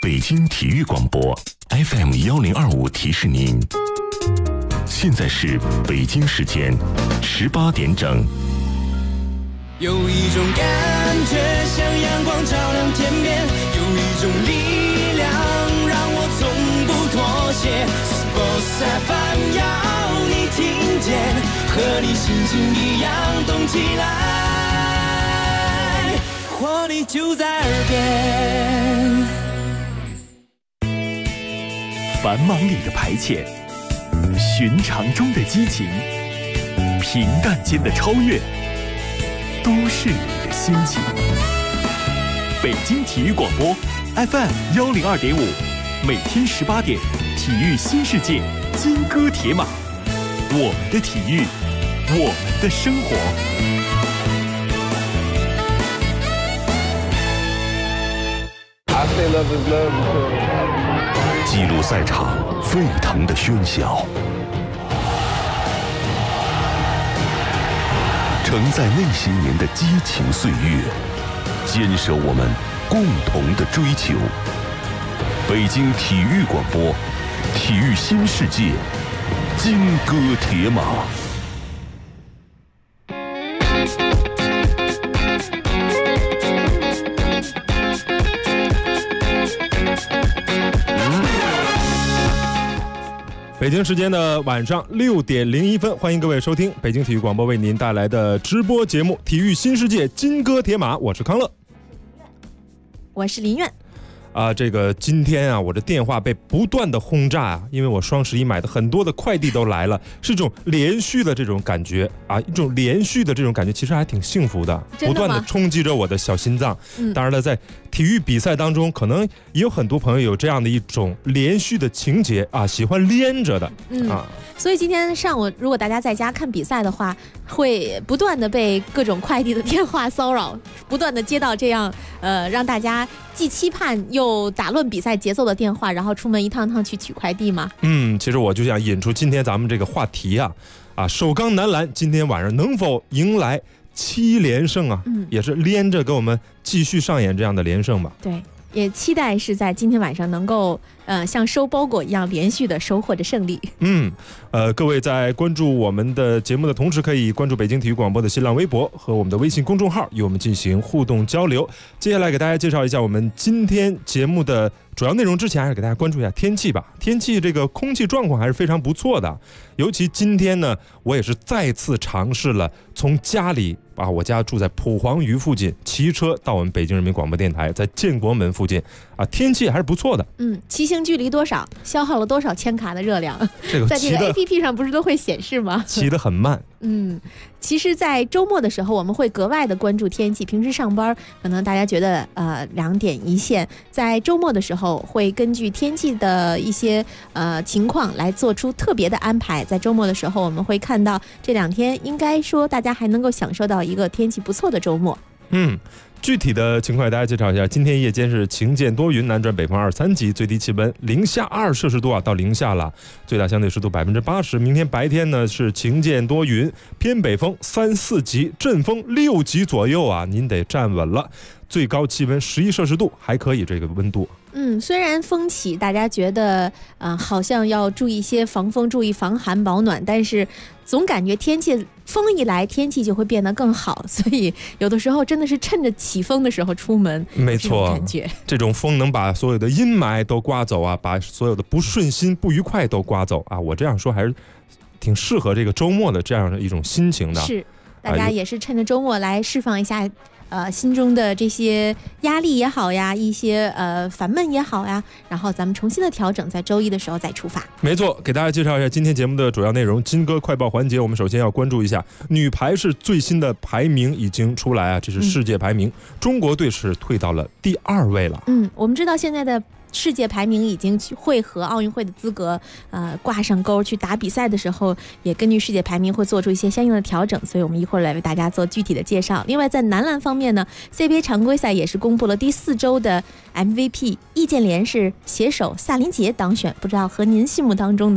北京体育广播 FM1025提示您，现在是北京时间18点整。 有一种感觉像阳光照亮天边，有一种力量让我从不妥协。Sports FM 要你听见，和你心情一样动起来，活力就在耳边。 繁忙里的排遣，寻常中的激情，平淡间的超越，都是你的心情。北京体育广播 FM102.5，每天18点，体育新世界，金戈铁马，我们的体育，我们的生活。 记录赛场沸腾的喧嚣，承载那些年的激情岁月，坚守我们共同的追求。北京体育广播，体育新世界，金戈铁马。 北京时间的晚上6点01分，欢迎各位收听北京体育广播为您带来的直播节目《体育新世界》，金戈铁马，我是康乐， 我是林苑。 这个今天啊，我的电话被不断的轰炸啊，因为我双11买的很多的快递都来了，是这种连续的这种感觉啊，一种连续的这种感觉，其实还挺幸福的，不断的冲击着我的小心脏。当然了，在体育比赛当中，可能也有很多朋友有这样的一种连续的情节啊，喜欢连着的所以今天上午，如果大家在家看比赛的话，会不断的被各种快递的电话骚扰，不断的接到这样让大家既期盼又打乱比赛节奏的电话，然后出门一趟趟去取快递吗？ 其实我就想引出今天咱们这个话题啊，首钢男篮今天晚上能否迎来7连胜啊？也是连着给我们继续上演这样的连胜吧。 对，也期待是在今天晚上能够像收包裹一样连续的收获着胜利。 各位在关注我们的节目的同时，可以关注北京体育广播的新浪微博和我们的微信公众号，与我们进行互动交流。接下来给大家介绍一下我们今天节目的主要内容之前，还是给大家关注一下天气吧。天气这个空气状况还是非常不错的，尤其今天呢，我也是再次尝试了从家里我家住在普黄榆附近，骑车到我们北京人民广播电台，在建国门附近天气还是不错的。 骑行距离多少，消耗了多少千卡的热量，在这个 APP 上不是都会显示吗？ 骑得很慢。 其实在周末的时候我们会格外的关注天气，平时上班可能大家觉得两点一线，在周末的时候会根据天气的一些情况来做出特别的安排。在周末的时候我们会看到这2天应该说大家还能够享受到一个天气不错的周末。 具体的情况给大家介绍一下，今天夜间是晴见多云，南转北风2、3级，最低气温零下2摄氏度到零下了，最大相对湿度80%。明天白天呢是晴见多云，偏北风3、4级，阵风6级左右您得站稳了。最高气温11摄氏度，还可以这个温度。 虽然风起，大家觉得好像要注意一些防风，注意防寒保暖，但是总感觉风一来，天气就会变得更好，所以有的时候真的是趁着起风的时候出门。 没错， 感觉这种风能把所有的阴霾都刮走把所有的不顺心、不愉快都刮走我这样说还是挺适合这个周末的这样的一种心情的。 是，大家也是趁着周末来释放一下心中的这些压力也好呀，一些烦闷也好呀，然后咱们重新的调整，在周一的时候再出发。 没错，给大家介绍一下今天节目的主要内容。金戈快报环节，我们首先要关注一下女排是最新的排名已经出来这是世界排名，中国队是退到了第2位了。 我们知道现在的世界排名已经会和奥运会的资格挂上钩，去打比赛的时候也根据世界排名会做出一些相应的调整，所以我们一会儿来为大家做具体的介绍。另外在男篮方面呢， CBA 常规赛也是公布了第4周的 MVP， 易建联是携手萨林杰当选，不知道和您心目当中的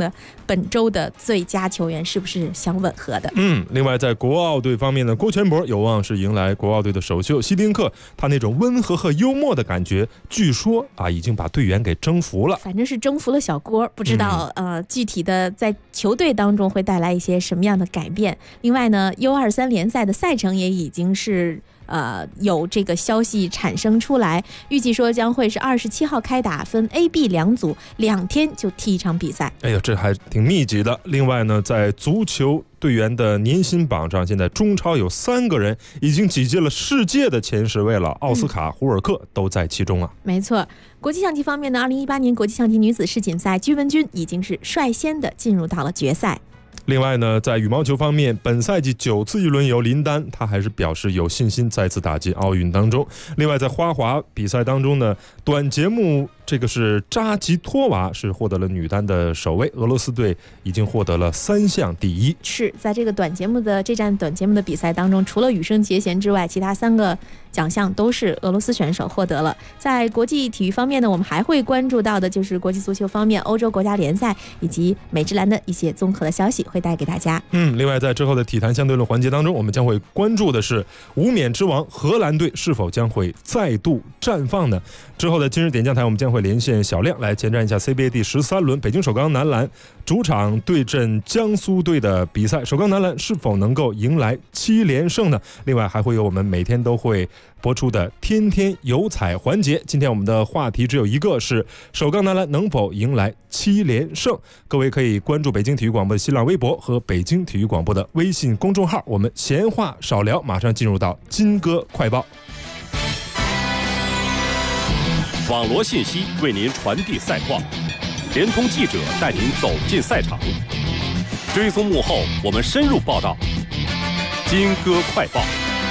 本周的最佳球员是不是相吻合的。 另外在国奥队方面呢，郭全博有望是迎来国奥队的首秀。希丁克他那种温和和幽默的感觉，据说已经把队员给征服了。 反正是征服了小郭，不知道具体的在球队当中会带来一些什么样的改变。另外呢 U23 联赛的赛程也已经是有这个消息产生出来，预计说将会是27号开打，分 A、B 两组，2天就踢一场比赛。 哎呀，这还挺密集的。另外呢，在足球队员的年薪榜上，现在中超有3个人已经挤进了世界的前10位了，奥斯卡、胡尔克都在其中啊。 没错。国际象棋方面呢，2018年国际象棋女子世锦赛，鞠文君已经是率先的进入到了决赛。 另外呢，在羽毛球方面，本赛季9次一轮游林丹，他还是表示有信心再次打进奥运当中。另外在花滑比赛当中呢，短节目这个是扎吉托娃是获得了女单的首位，俄罗斯队已经获得了3项第一。 是在这个这站短节目的比赛当中，除了羽生结弦之外，其他3个奖项都是俄罗斯选手获得了。在国际体育方面呢，我们还会关注到的就是国际足球方面，欧洲国家联赛以及美职篮的一些综合的消息会带给大家。 另外在之后的体坛相对论环节当中，我们将会关注的是无冕之王荷兰队是否将会再度绽放呢？之后的今日点将台，我们将会连线小亮来前瞻一下 CBA 第13轮北京首钢男篮主场对阵江苏队的比赛，首钢男篮是否能够迎来7连胜呢？另外还会有我们每天都会播出的天天有彩环节。今天我们的话题只有一个，是首钢男篮能否迎来7连胜。各位可以关注北京体育广播的新浪微博和北京体育广播的微信公众号。我们闲话少聊，马上进入到金歌快报。 网罗信息为您传递赛况，联通记者带您走进赛场，追踪幕后我们深入报道。金歌快报。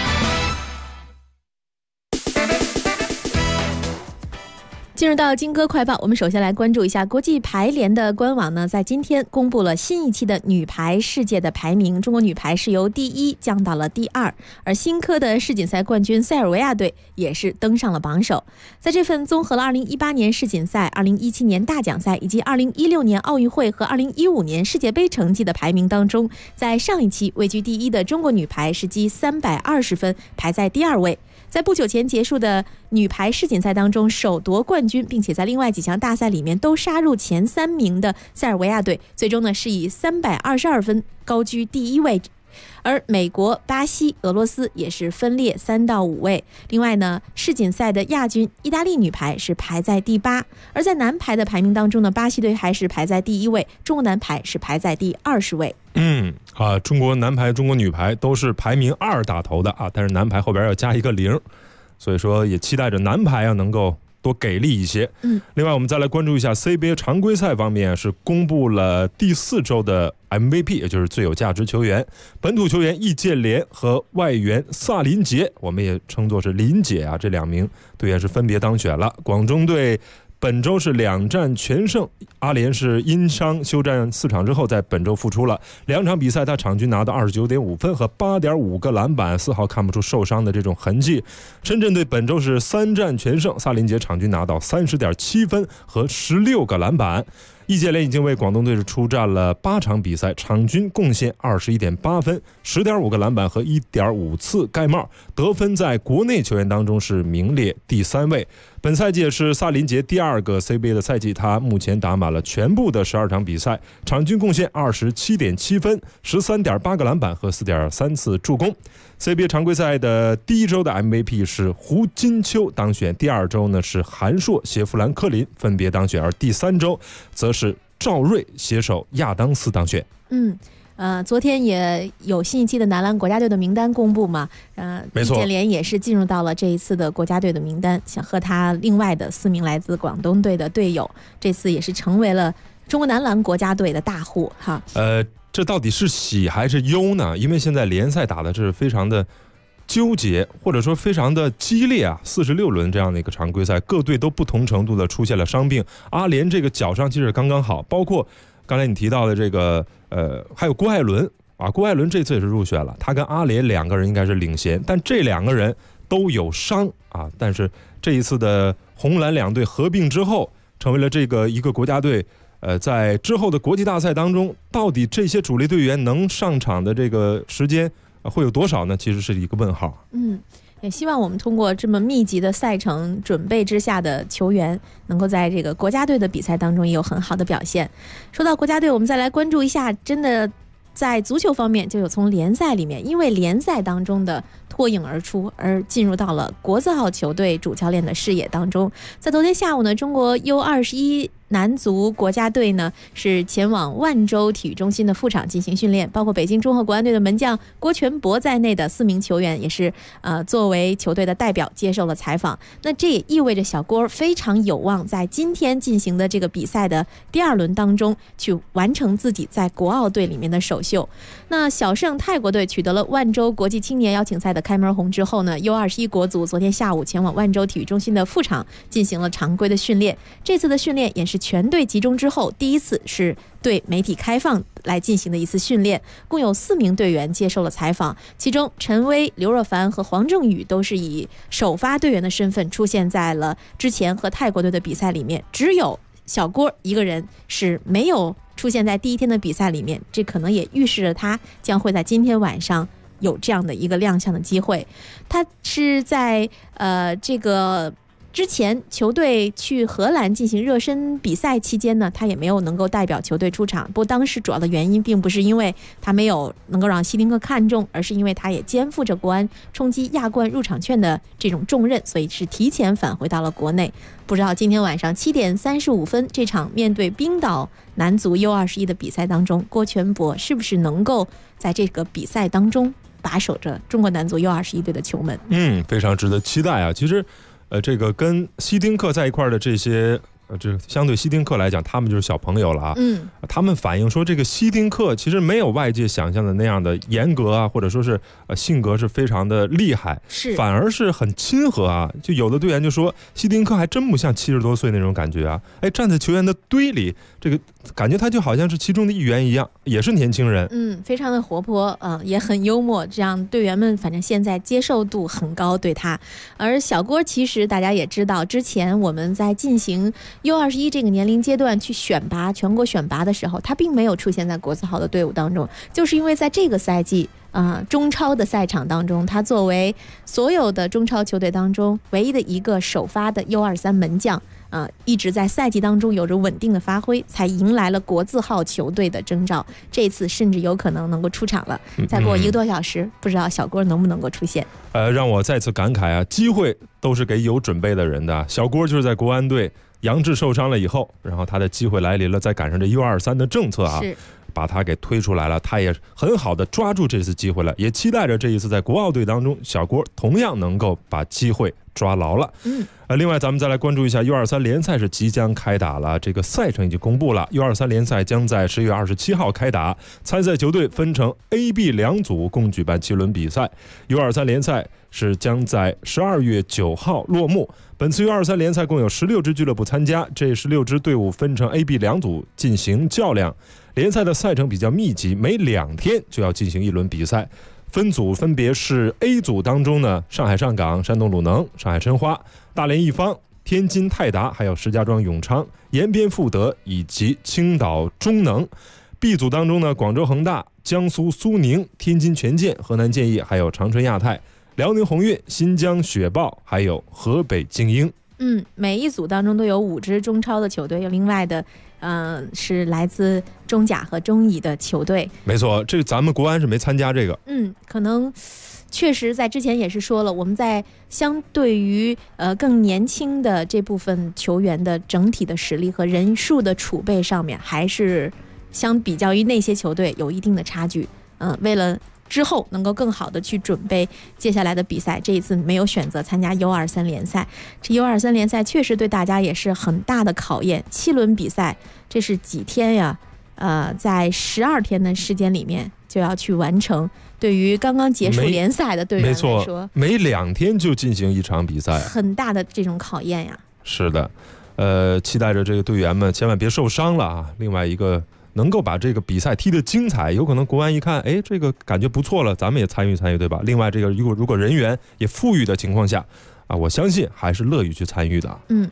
进入到金歌快报，我们首先来关注一下国际排联的官网呢，在今天公布了新一期的女排世界的排名，中国女排是由第1降到了第2，而新科的世锦赛冠军塞尔维亚队也是登上了榜首。在这份综合了2018年世锦赛、2017年大奖赛以及2016年奥运会和2015年世界杯成绩的排名当中，在上一期位居第1的中国女排是积320分，排在第2位。在不久前结束的女排世锦赛当中首夺冠军，并且在另外几项大赛里面都杀入前3名的塞尔维亚队，最终呢是以322分高居第1位。而美国、巴西、俄罗斯也是分列3到5位。另外呢，世锦赛的亚军意大利女排是排在第8。而在男排的排名当中呢，巴西队还是排在第1位，中国男排是排在第20位。 中国男排、中国女排都是排名2打头的但是男排后边要加一个0，所以说也期待着男排能够多给力一些。另外我们再来关注一下 CBA 常规赛方面，是公布了第4周的 MVP， 也就是最有价值球员。本土球员易建联和外援萨林杰，我们也称作是林姐这2名队员是分别当选了。广州队本周是2战全胜，阿联是因伤休战4场之后在本周复出了，2场比赛他场均拿到 29.5 分和 8.5 个篮板，丝毫看不出受伤的这种痕迹。深圳队本周是3战全胜，萨林杰场均拿到 30.7 分和16个篮板。易建联已经为广东队是出战了8场比赛，场均贡献 21.8 分、10.5 个篮板和 1.5 次盖帽，得分在国内球员当中是名列第3位。本赛季也是萨林杰第2个 CBA 的赛季，他目前打满了全部的12场比赛，场均贡献 27.7 分、13.8 个篮板和 4.3 次助攻。CBA 常规赛的第1周的 MVP 是胡金秋当选，第2周呢是韩硕、谢夫兰科林分别当选，而第3周则是赵睿携手亚当斯当选。 昨天也有新一期的男篮国家队的名单公布嘛，易建联也是进入到了这一次的国家队的名单，想和他另外的4名来自广东队的队友，这次也是成为了中国男篮国家队的大户哈。 这到底是喜还是忧呢？因为现在联赛打的是非常的纠结，或者说非常的激烈46轮这样的一个常规赛，各队都不同程度的出现了伤病。阿联这个脚伤其实刚刚好，包括刚才你提到的这个还有郭艾伦郭艾伦这次也是入选了，他跟阿联2个人应该是领衔，但这2个人都有伤但是这一次的红蓝2队合并之后，成为了这个一个国家队在之后的国际大赛当中，到底这些主力队员能上场的这个时间会有多少呢？其实是一个问号。 也希望我们通过这么密集的赛程准备之下的球员，能够在这个国家队的比赛当中也有很好的表现。说到国家队，我们再来关注一下，真的在足球方面就有从联赛里面，因为联赛当中的脱颖而出而进入到了国字号球队主教练的视野当中。在昨天下午呢，中国 U21男足国家队呢是前往万州体育中心的副场进行训练，包括北京中赫国安队的门将郭全博在内的4名球员也是作为球队的代表接受了采访。那这也意味着小郭非常有望在今天进行的这个比赛的第2轮当中去完成自己在国奥队里面的首秀。那小胜泰国队取得了万州国际青年邀请赛的开门红之后呢， U21国足昨天下午前往万州体育中心的副场进行了常规的训练。这次的训练也是全队集中之后第一次是对媒体开放来进行的一次训练，共有4名队员接受了采访，其中陈威、刘若凡和黄正宇都是以首发队员的身份出现在了之前和泰国队的比赛里面，只有小郭一个人是没有出现在第一天的比赛里面，这可能也预示着他将会在今天晚上有这样的一个亮相的机会。他是在这个之前球队去荷兰进行热身比赛期间呢，他也没有能够代表球队出场。不过当时主要的原因并不是因为他没有能够让希丁克看中，而是因为他也肩负着国安冲击亚冠入场券的这种重任，所以是提前返回到了国内。不知道今天晚上7点35分这场面对冰岛男足 U21的比赛当中，郭全博是不是能够在这个比赛当中把守着中国男足 U21队的球门？ 非常值得期待啊！其实这个跟希丁克在一块的这些这相对希丁克来讲，他们就是小朋友了啊。他们反映说，这个希丁克其实没有外界想象的那样的严格啊，或者说是性格是非常的厉害， 是反而是很亲和啊。就有的队员就说，希丁克还真不像70多岁那种感觉啊，站在球员的堆里，这个感觉他就好像是其中的一员一样，也是年轻人。 非常的活泼，也很幽默，这样队员们反正现在接受度很高对他。而小郭其实大家也知道，之前我们在进行U21这个年龄阶段去选拔全国选拔的时候，他并没有出现在国字号的队伍当中，就是因为在这个赛季中超的赛场当中，他作为所有的中超球队当中唯一的一个首发的 U23门将，一直在赛季当中有着稳定的发挥，才迎来了国字号球队的征召。这次甚至有可能能够出场了，再过1个多小时，不知道小郭能不能够出现。 让我再次感慨啊，机会都是给有准备的人的。小郭就是在国安队杨志受伤了以后，然后他的机会来临了，再赶上这 U23的政策啊，把他给推出来了，他也很好的抓住这次机会了，也期待着这一次在国奥队当中，小郭同样能够把机会抓牢了。另外咱们再来关注一下 U23联赛是即将开打了，这个赛程已经公布了， U23联赛将在10月27号开打，参赛球队分成 A、B 2组，共举办7轮比赛。 U23联赛是将在12月9号落幕。本次 U23联赛共有16支俱乐部参加，这16支队伍分成 A、B 2组进行较量。联赛的赛程比较密集，每2天就要进行1轮比赛。分组分别是 A 组当中呢，上海上港、山东鲁能、上海申花、大连一方、天津泰达，还有石家庄永昌、延边富德以及青岛中能。B 组当中呢，广州恒大、江苏苏宁、天津权健、河南建业，还有长春亚泰、辽宁宏运、新疆雪豹，还有河北精英。 每一组当中都有5支中超的球队，有另外的是来自中甲和中乙的球队。 没错，这个咱们国安是没参加这个。 可能确实在之前也是说了，我们在相对于更年轻的这部分球员的整体的实力和人数的储备上面，还是相比较于那些球队有一定的差距。为了之后能够更好的去准备接下来的比赛，这一次没有选择参加 U23联赛。这 U23联赛确实对大家也是很大的考验，7轮比赛，这是几天呀？在12天的时间里面就要去完成。对于刚刚结束联赛的队员来说， 没错，每2天就进行1场比赛， 很大的这种考验呀。 是的，期待着这个队员们千万别受伤了啊！另外一个，能够把这个比赛踢得精彩，有可能国安一看，这个感觉不错了，咱们也参与参与，对吧？另外这个如果人员也富裕的情况下啊，我相信还是乐于去参与的。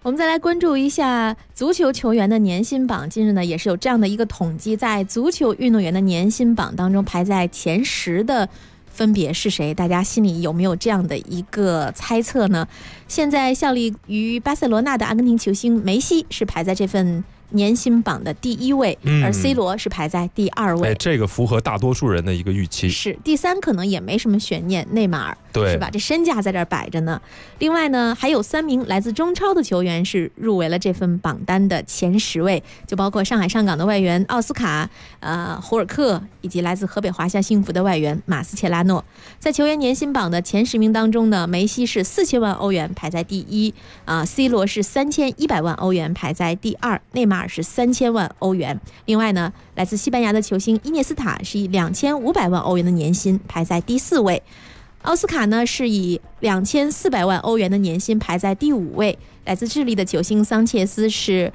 我们再来关注一下足球球员的年薪榜。近日呢，也是有这样的一个统计，在足球运动员的年薪榜当中排在前10的分别是谁？大家心里有没有这样的一个猜测呢？现在效力于巴塞罗那的阿根廷球星梅西是排在这份年薪榜的第1位，而 C 罗是排在第2位。 这个符合大多数人的一个预期。 是第3可能也没什么悬念，内马尔， 对， 是吧？这身价在这儿摆着呢。另外呢，还有3名来自中超的球员是入围了这份榜单的前10位，就包括上海上港的外援奥斯卡、胡尔克，以及来自河北华夏幸福的外援马斯切拉诺。在球员年薪榜的前10名当中呢，梅西是4000万欧元排在第1， C 罗是3100万欧元排在第2，内马尔是3000万欧元。另外呢，来自西班牙的球星伊涅斯塔是以2500万欧元的年薪排在第4位，奥斯卡呢是以2400万欧元的年薪排在第5位，来自智利的球星桑切斯是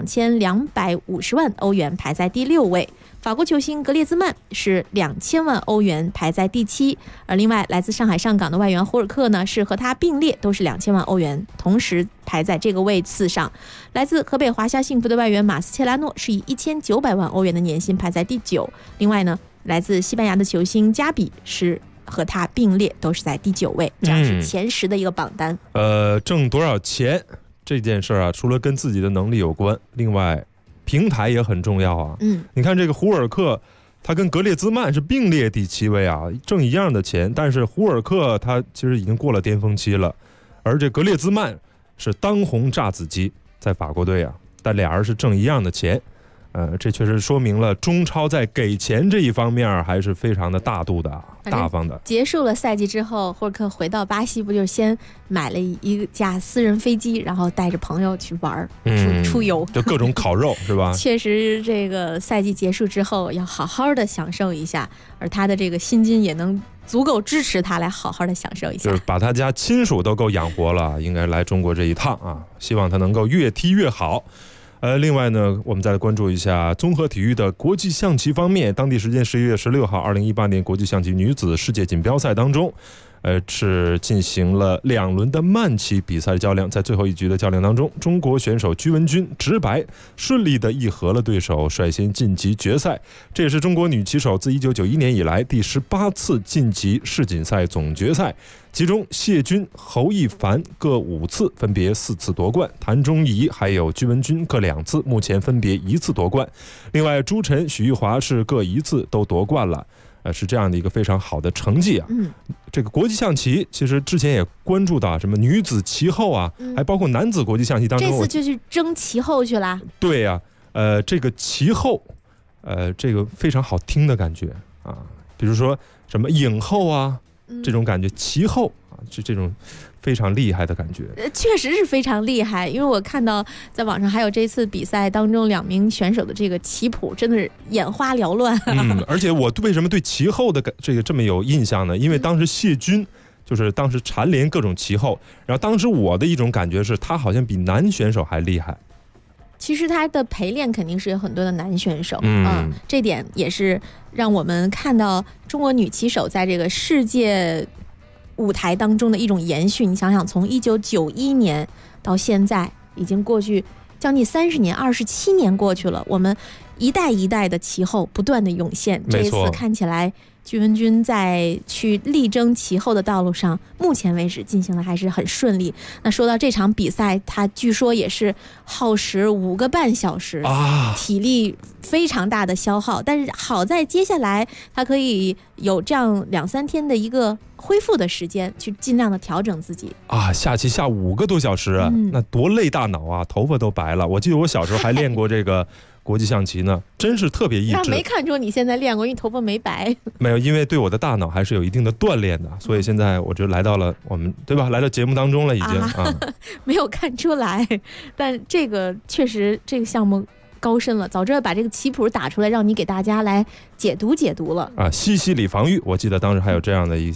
2250万欧元排在第6位，法国球星格列兹曼是2000万欧元排在第7，而另外来自上海上港的外援胡尔克呢是和他并列，都是2000万欧元，同时排在这个位次上。来自河北华夏幸福的外援马斯切拉诺是以1900万欧元的年薪排在第9，另外呢，来自西班牙的球星加比是和他并列，都是在第9位。这样是前10的一个榜单。 挣多少钱这件事啊，除了跟自己的能力有关，另外平台也很重要啊。你看这个胡尔克，他跟格列兹曼是并列第7位啊，挣一样的钱，但是胡尔克他其实已经过了巅峰期了，而这格列兹曼是当红炸子鸡，在法国队啊，但俩人是挣一样的钱。这确实说明了中超在给钱这一方面还是非常的大度的、大方的。 结束了赛季之后，胡尔克回到巴西，不就先买了一架私人飞机，然后带着朋友去玩出游， 就各种烤肉是吧？ 确实，这个赛季结束之后要好好的享受一下，而他的这个薪金也能足够支持他来好好的享受一下， 就是把他家亲属都够养活了，应该来中国这一趟啊！希望他能够越踢越好。另外呢，我们再来关注一下综合体育的国际象棋方面。当地时间11月16号，2018年国际象棋女子世界锦标赛当中，是进行了2轮的慢棋比赛较量。在最后一局的较量当中，中国选手居文君直白顺利的议和了对手，率先晋级决赛。这也是中国女棋手自1991年以来第18次晋级世锦赛总决赛。其中谢军、侯亦凡各5次，分别4次夺冠；谭忠仪还有居文君各2次，目前分别1次夺冠。另外，朱晨、许玉华是各1次都夺冠了。是这样的一个非常好的成绩啊。这个国际象棋其实之前也关注到什么女子棋后啊，还包括男子国际象棋当中， 这次就去争棋后去了。对呀，这个棋后，这个非常好听的感觉啊，比如说什么影后啊，这种感觉，棋后啊，这种非常厉害的感觉。 确实是非常厉害，因为我看到在网上还有这次比赛当中2名选手的这个棋谱真的是眼花缭乱。 而且我为什么对棋后的这么有印象呢？因为当时谢军就是当时蝉联各种棋后，然后当时我的一种感觉是他好像比男选手还厉害。 其实他的陪练肯定是有很多的男选手，这点也是让我们看到中国女棋手在这个世界舞台当中的一种延续。你想想，从1991年到现在，已经过去将近30年，27年过去了，我们一代一代的棋后不断的涌现。这一次看起来居文君在去力争棋后的道路上，目前为止进行的还是很顺利。那说到这场比赛，他据说也是耗时5个半小时，体力非常大的消耗。但是好在接下来他可以有这样2-3天的一个恢复的时间，去尽量的调整自己啊。下棋下5个多小时啊，那多累大脑啊，头发都白了。我记得我小时候还练过这个国际象棋呢，真是特别益智。 那没看出你现在练过，因为头发没白。 没有，因为对我的大脑还是有一定的锻炼的，所以现在我就来到了我们，对吧？来到节目当中了，已经没有看出来，但这个确实这个项目高深了，早知道把这个棋谱打出来，让你给大家来解读解读了啊。西西里防御，我记得当时还有这样的一些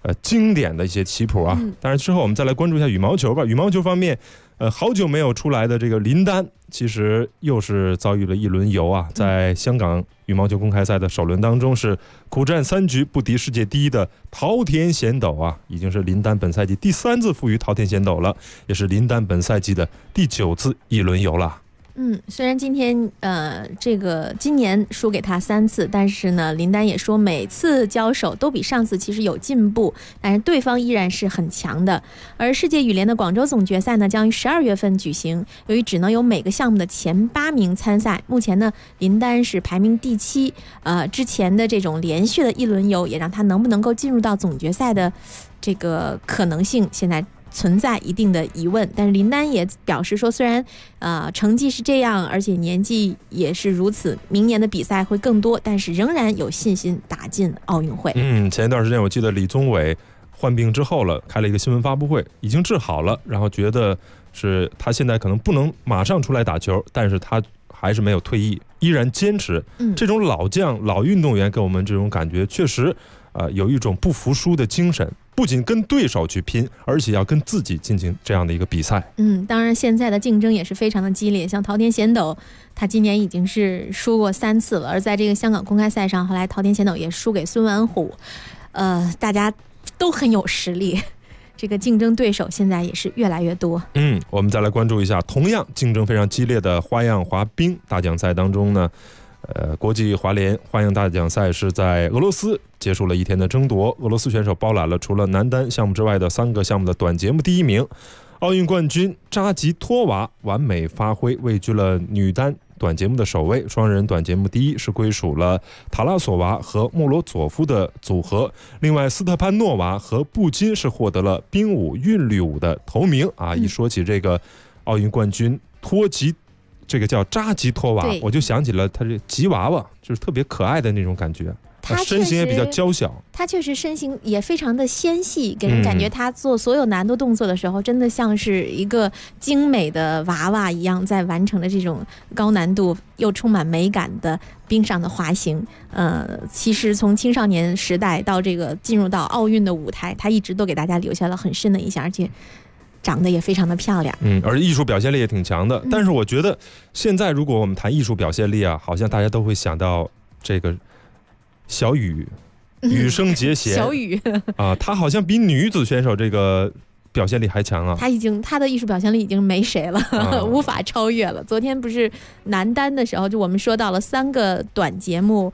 经典的一些棋谱啊。当然之后我们再来关注一下羽毛球吧。羽毛球方面，好久没有出来的这个林丹，其实又是遭遇了一轮游啊，在香港羽毛球公开赛的首轮当中是苦战3局不敌世界第一的桃田贤斗啊，已经是林丹本赛季第3次负于桃田贤斗了，也是林丹本赛季的第9次一轮游了。 虽然今年输给他3次，但是呢，林丹也说每次交手都比上次其实有进步，但是对方依然是很强的。而世界羽联的广州总决赛呢，将于12月份举行。由于只能有每个项目的前8名参赛，目前呢，林丹是排名第7。之前的这种连续的一轮游，也让他能不能够进入到总决赛的这个可能性，现在存在一定的疑问。但是林丹也表示说，虽然成绩是这样，而且年纪也是如此，明年的比赛会更多，但是仍然有信心打进奥运会。 前一段时间我记得李宗伟患病之后了，开了一个新闻发布会，已经治好了，然后觉得是他现在可能不能马上出来打球，但是他还是没有退役，依然坚持。这种老将老运动员给我们这种感觉，确实有一种不服输的精神，不仅跟对手去拼，而且要跟自己进行这样的一个比赛。 当然现在的竞争也是非常的激烈，像桃田贤斗，他今年已经是输过3次了，而在这个香港公开赛上，后来桃田贤斗也输给孙完虎，大家都很有实力，这个竞争对手现在也是越来越多。 我们再来关注一下同样竞争非常激烈的花样滑冰大奖赛当中呢，国际滑联花样大奖赛是在俄罗斯结束了1天的争夺，俄罗斯选手包揽了除了男单项目之外的3个项目的短节目第1名。奥运冠军扎吉托娃完美发挥，位居了女单短节目的首位，双人短节目第1是归属了塔拉索娃和莫罗佐夫的组合。另外斯特潘诺娃和布金是获得了冰舞韵律舞的头名啊。一说起这个奥运冠军这个叫扎吉托娃，我就想起了他这吉娃娃，就是特别可爱的那种感觉。他身形也比较娇小， 他确实身形也非常的纤细，给人感觉他做所有难度动作的时候，真的像是一个精美的娃娃一样，在完成了这种高难度又充满美感的冰上的滑行。其实从青少年时代到这个进入到奥运的舞台，他一直都给大家留下了很深的印象，而且长得也非常的漂亮。 而艺术表现力也挺强的。但是我觉得现在如果我们谈艺术表现力啊，好像大家都会想到这个小雨羽生结弦， 小雨他好像比女子选手这个表现力还强啊。 他的艺术表现力已经没谁了，无法超越了。昨天不是男单的时候，就我们说到了3个短节目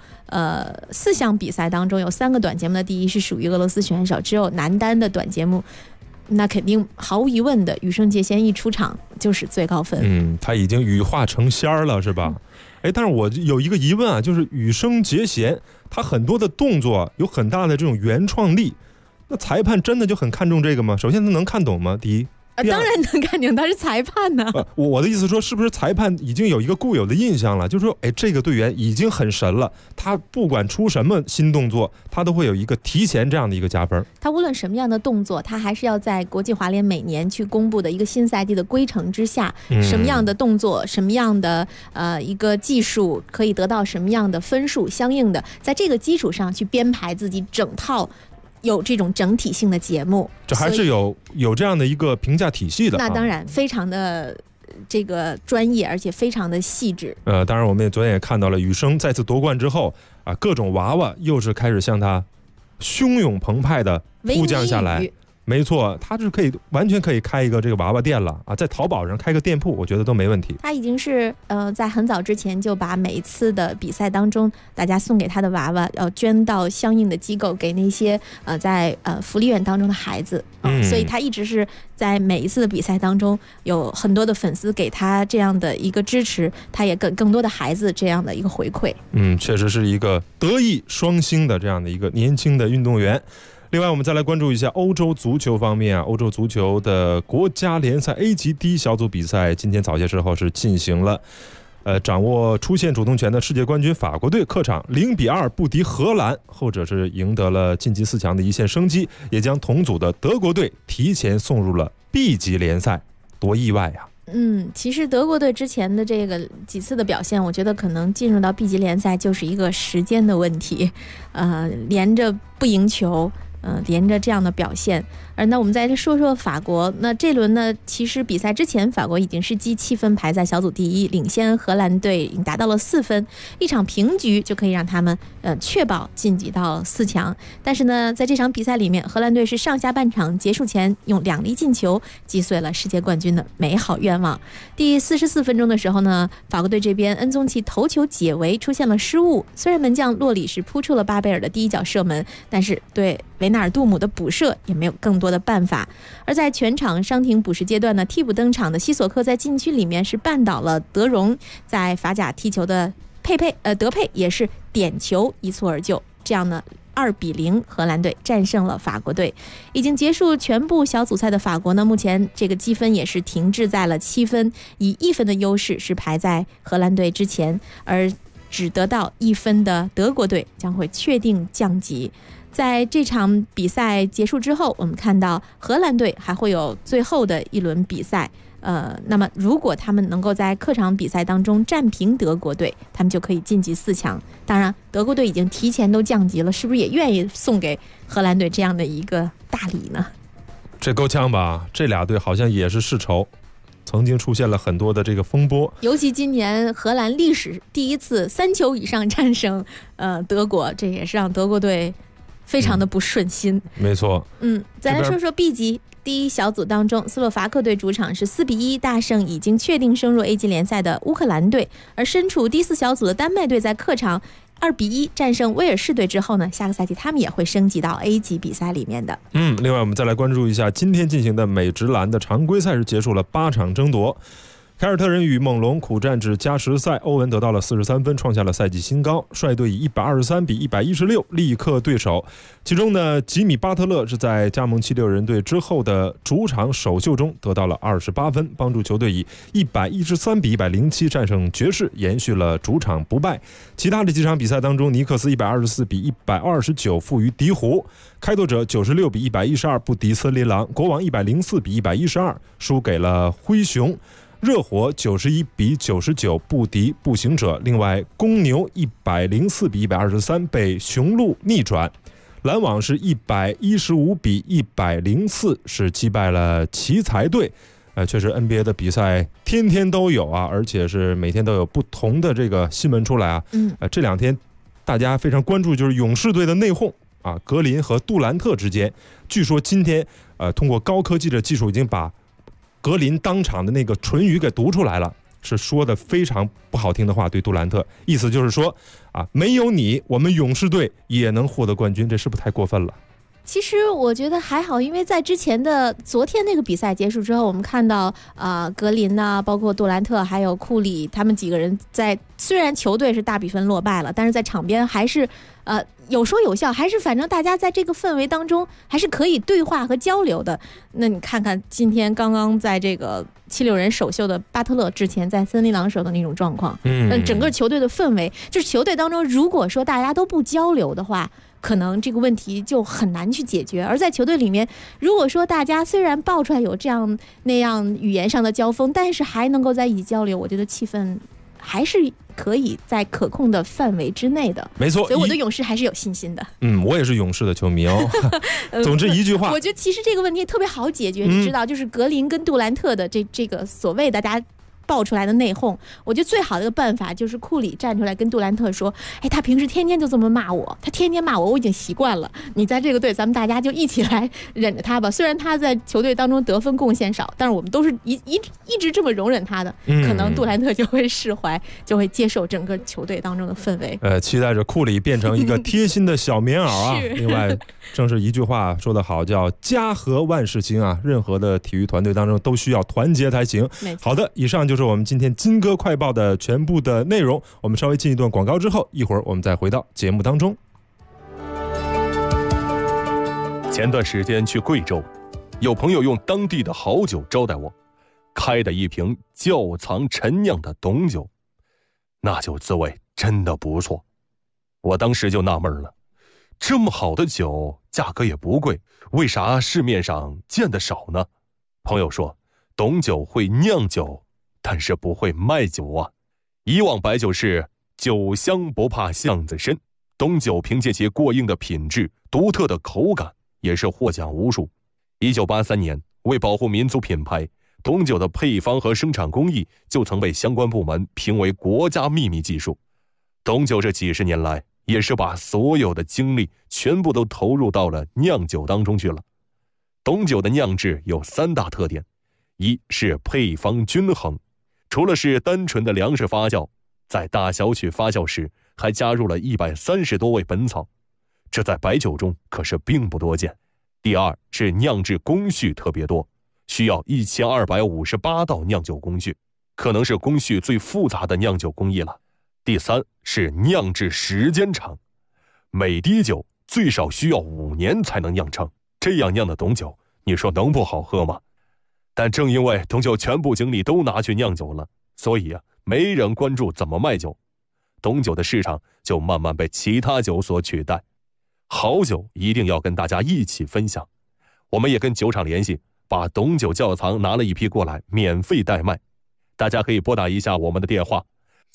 ，4项比赛当中有3个短节目的第1是属于俄罗斯选手，只有男单的短节目，那肯定毫无疑问的，羽生结弦一出场就是最高分。 他已经羽化成仙了，是吧？但是我有一个疑问啊，就是羽生结弦他很多的动作有很大的这种原创力，那裁判真的就很看重这个吗？首先他能看懂吗？第一当然能看懂，他是裁判呢。 我的意思说，是不是裁判已经有一个固有的印象了，就是说这个队员已经很神了，他不管出什么新动作，他都会有一个提前这样的一个加分。 他无论什么样的动作，他还是要在国际滑联每年去公布的一个新赛季的规程之下，什么样的动作，什么样的一个技术可以得到什么样的分数，相应的在这个基础上去编排自己整套有这种整体性的节目， 这还是有这样的一个评价体系的。 那当然非常的这个专业，而且非常的细致。 当然我们昨天也看到了羽生再次夺冠之后啊，各种娃娃又是开始向他汹涌澎湃的扑降下来。没错，他是完全可以开一个这个娃娃店了啊，在淘宝上开个店铺，我觉得都没问题。 他已经是在很早之前就把每一次的比赛当中大家送给他的娃娃要捐到相应的机构，给那些在福利院当中的孩子。所以他一直是在每一次的比赛当中有很多的粉丝给他这样的一个支持，他也给更多的孩子这样的一个回馈。 确实是一个德艺双馨的这样的一个年轻的运动员。另外我们再来关注一下欧洲足球方面啊，欧洲足球的国家联赛 A 级第1小组比赛今天早些时候是进行了，掌握出线主动权的世界冠军法国队客场0-2不敌荷兰，后者是赢得了晋级4强的一线生机，也将同组的德国队提前送入了 B 级联赛，多意外呀！ 其实德国队之前的这个几次的表现，我觉得可能进入到 B 级联赛就是一个时间的问题，连着不赢球， 连着这样的表现。而那我们再说说法国，那这轮呢，其实比赛之前法国已经是积7分排在小组第一，领先荷兰队已经达到了4分，一场平局就可以让他们确保晋级到4强。但是呢，在这场比赛里面，荷兰队是上下半场结束前用2粒进球击碎了世界冠军的美好愿望。第44分钟的时候呢，法国队这边恩宗奇头球解围出现了失误，虽然门将洛里是扑出了巴贝尔的第一脚射门，但是对维纳尔杜姆的补射也没有更多的办法。而在全场伤停补时阶段呢，替补登场的西索克在禁区里面是绊倒了德容，在法甲踢球的德佩也是点球一蹴而就，这样呢2-0荷兰队战胜了法国队。已经结束全部小组赛的法国呢，目前这个积分也是停滞在了7分，以1分的优势是排在荷兰队之前，而只得到1分的德国队将会确定降级。在这场比赛结束之后，我们看到荷兰队还会有最后的一轮比赛。那么如果他们能够在客场比赛当中战平德国队，他们就可以晋级4强。当然，德国队已经提前都降级了，是不是也愿意送给荷兰队这样的一个大礼呢？ 这够呛吧？这俩队好像也是世仇，曾经出现了很多的这个风波。 尤其今年荷兰历史第一次3球以上战胜德国，这也是让德国队非常的不顺心。 没错。 再来说说 B 级第一小组当中，斯洛伐克队主场是4-1大胜已经确定升入 A 级联赛的乌克兰队，而身处第4小组的丹麦队在客场2-1战胜威尔士队之后呢，下个赛季他们也会升级到 A 级比赛里面的。 另外我们再来关注一下今天进行的美职篮的常规赛是结束了8场争夺。凯尔特人与猛龙苦战至加时赛，欧文得到了43分，创下了赛季新高，率队以123-116力克对手。其中呢，吉米巴特勒是在加盟76人队之后的主场首秀中得到了28分，帮助球队以113-107战胜爵士，延续了主场不败。其他的几场比赛当中，尼克斯124-129负于鹈鹕，开拓者96-112不敌森林狼，国王104-112输给了灰熊。热火91-99不敌步行者，另外公牛104-123被雄鹿逆转，篮网是115-104是击败了奇才队。确实 NBA 的比赛天天都有啊，而且是每天都有不同的这个新闻出来啊。这2天大家非常关注就是勇士队的内讧啊，格林和杜兰特之间，据说今天通过高科技的技术已经把格林当场的那个唇语给读出来了，是说的非常不好听的话，对杜兰特，意思就是说没有你我们勇士队也能获得冠军，这是不是太过分了？ 其实我觉得还好，因为在之前的昨天那个比赛结束之后，我们看到格林呐，包括杜兰特还有库里，他们几个人在虽然球队是大比分落败了，但是在场边还是有说有笑，还是反正大家在这个氛围当中还是可以对话和交流的。那你看看今天刚刚在这个76人首秀的巴特勒之前在森林狼手的那种状况，整个球队的氛围，就是球队当中如果说大家都不交流的话，可能这个问题就很难去解决。而在球队里面，如果说大家虽然爆出来有这样那样语言上的交锋，但是还能够在一起交流，我觉得气氛还是可以在可控的范围之内的。 没错， 所以我对勇士还是有信心的。 我也是勇士的球迷哦。总之一句话， 我觉得其实这个问题特别好解决，你知道，就是格林跟杜兰特的这个所谓大家爆出来的内讧，我觉得最好的一个办法就是库里站出来跟杜兰特说，他平时天天就这么骂我，他天天骂我，我已经习惯了，你在这个队咱们大家就一起来忍着他吧，虽然他在球队当中得分贡献少，但是我们都是一直这么容忍他的，可能杜兰特就会释怀，就会接受整个球队当中的氛围。 期待着库里变成一个贴心的小棉袄啊。另外正是一句话说得好，叫家和万事兴啊，任何的体育团队当中都需要团结才行。好的，以上就是我们今天金歌快报的全部的内容，我们稍微进一段广告之后，一会儿我们再回到节目当中。 前段时间去贵州，有朋友用当地的好酒招待我，开的一瓶窖藏陈酿的董酒，那酒滋味真的不错。我当时就纳闷了，这么好的酒价格也不贵，为啥市面上见得少呢？朋友说，董酒会酿酒，但是不会卖酒啊。以往白酒是酒香不怕巷子深，董酒凭借其过硬的品质、独特的口感， 也是获奖无数。1983年，为保护民族品牌，董酒的配方和生产工艺就曾被相关部门评为国家秘密技术。董酒这几十年来，也是把所有的精力全部都投入到了酿酒当中去了。董酒的酿制有3大特点：一是配方均衡，除了是单纯的粮食发酵，在大小曲发酵时还加入了130多味本草，这在白酒中可是并不多见。第二是酿制工序特别多，需要1258道酿酒工序，可能是工序最复杂的酿酒工艺了。第三是酿制时间长，每滴酒最少需要5年才能酿成，这样酿的董酒，你说能不好喝吗？但正因为董酒全部精力都拿去酿酒了，所以没人关注怎么卖酒，董酒的市场就慢慢被其他酒所取代。好酒一定要跟大家一起分享，我们也跟酒厂联系，把董酒窖藏拿了一批过来，免费代卖。大家可以拨打一下我们的电话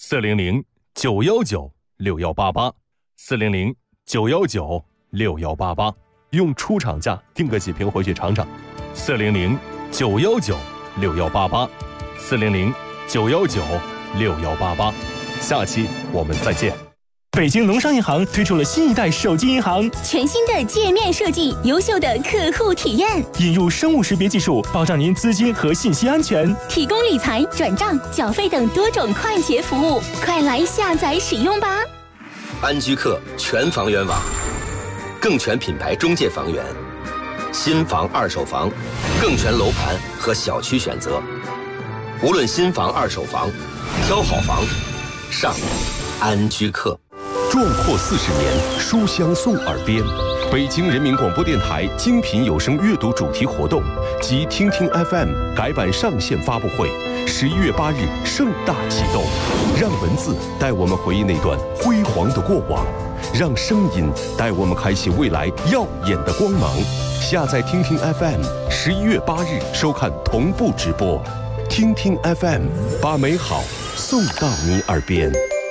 400-919-6188，400-919-6188，用出厂价订个几瓶回去尝尝。400-919-6188，400-919-6188。下期我们再见。 北京农商银行推出了新一代手机银行， 全新的界面设计，优秀的客户体验， 引入生物识别技术，保障您资金和信息安全， 提供理财、转账、缴费等多种快捷服务，快来下载使用吧！ 安居客全房源网，更全品牌中介房源，新房、二手房，更全楼盘和小区选择。无论新房、二手房，挑好房，上安居客。 壮阔40年，书香送耳边。北京人民广播电台精品有声阅读主题活动及听听 FM 改版上线发布会，11月8日盛大启动。让文字带我们回忆那段辉煌的过往，让声音带我们开启未来耀眼的光芒。下载听听 FM，11月8日收看同步直播。听听 FM， 把美好送到你耳边。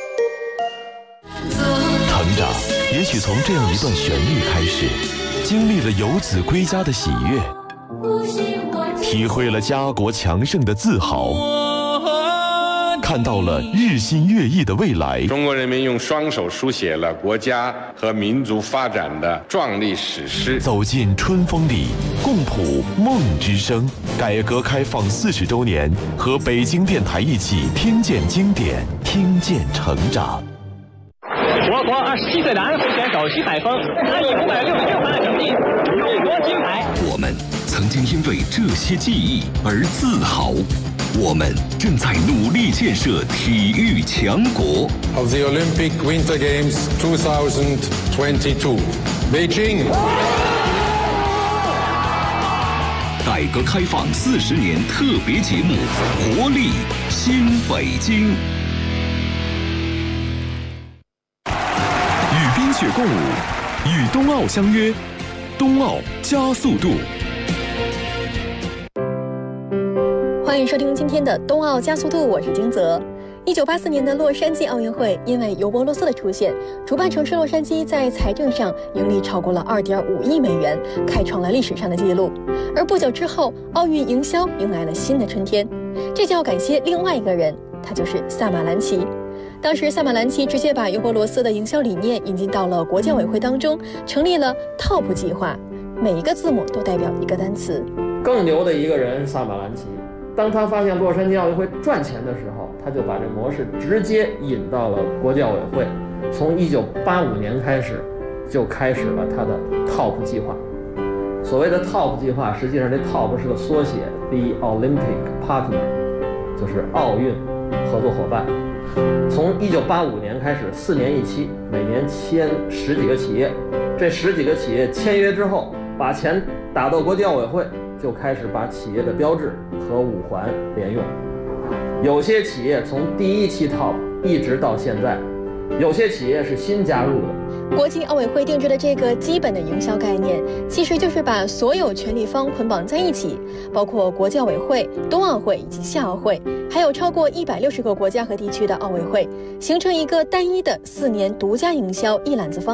成长也许从这样一段旋律开始，经历了游子归家的喜悦，体会了家国强盛的自豪，看到了日新月异的未来。 中国人民用双手书写了国家和民族发展的壮丽史诗。 走进春风里，共谱梦之声。改革开放40周年，和北京电台一起听见经典，听见成长。 我国27岁的安徽选手徐海峰，他以566分的成绩勇夺金牌。 我们曾经因为这些记忆而自豪，我们正在努力建设体育强国。 Of the Olympic Winter Games 2022, Beijing。 改革开放40年特别节目，活力新北京。与冰雪共舞，与冬奥相约，冬奥加速度。 欢迎收听今天的冬奥加速度，我是金泽。1984年的洛杉矶奥运会，因为尤伯罗斯的出现，主办城市洛杉矶在财政上盈利超过了2.5亿美元，开创了历史上的记录。而不久之后，奥运营销迎来了新的春天，这就要感谢另外一个人，他就是萨马兰奇。当时萨马兰奇直接把尤伯罗斯的营销理念引进到了国际奥委会当中，成立了 TOP 计划，每一个字母都代表一个单词。 更牛的一个人萨马兰奇，当他发现洛杉矶奥运会赚钱的时候，他就把这模式直接引到了国际奥委会。从1985年开始，就开始了他的 TOP 计划。所谓的 TOP 计划，实际上这 TOP 是个缩写 ，The Olympic Partner， 就是奥运合作伙伴。从1985年开始，4年一期，每年签10几个企业。这10几个企业签约之后，把钱打到国际奥委会，就开始把企业的标志和5环连用。有些企业从第1期 TOP 一直到现在，有些企业是新加入的。 国际奥委会定制的这个基本的营销概念，其实就是把所有权利方捆绑在一起，包括国际奥委会、冬奥会以及夏奥会，还有超过160个国家和地区的奥委会，形成一个单一的4年独家营销一揽子方案，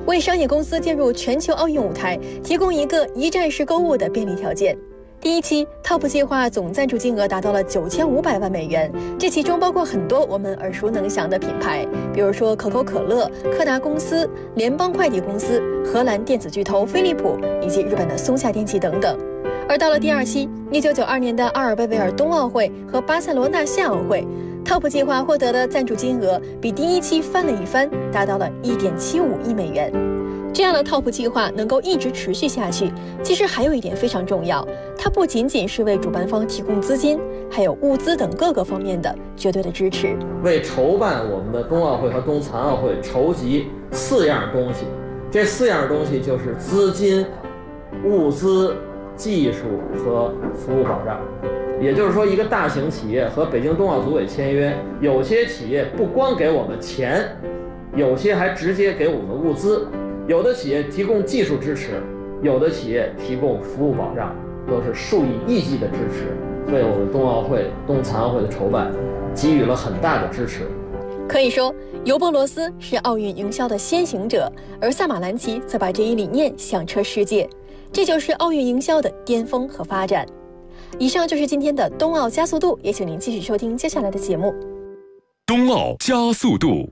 为商业公司进入全球奥运舞台提供一个一站式购物的便利条件。第一期 TOP 计划总赞助金额达到了9500万美元，这其中包括很多我们耳熟能详的品牌，比如说可口可乐、柯达公司、联邦快递公司、荷兰电子巨头飞利浦以及日本的松下电器等等。而到了第二期1992年的阿尔贝维尔冬奥会和巴塞罗那夏奥会， TOP 计划获得的赞助金额比第一期翻了一番，达到了1.75亿美元。这样的 TOP 计划能够一直持续下去，其实还有一点非常重要，它不仅仅是为主办方提供资金，还有物资等各个方面的绝对的支持。 为筹办我们的冬奥会和冬残奥会筹集4样东西，这4样东西就是资金、物资、技术和服务保障。也就是说，一个大型企业和北京冬奥组委签约，有些企业不光给我们钱，有些还直接给我们物资。有的企业提供技术支持，有的企业提供服务保障，都是数以亿计的支持，为我们冬奥会、冬残奥会的筹办给予了很大的支持。 可以说，尤伯罗斯是奥运营销的先行者，而萨马兰奇则把这一理念响彻世界，这就是奥运营销的巅峰和发展。以上就是今天的冬奥加速度，也请您继续收听接下来的节目。 冬奥加速度。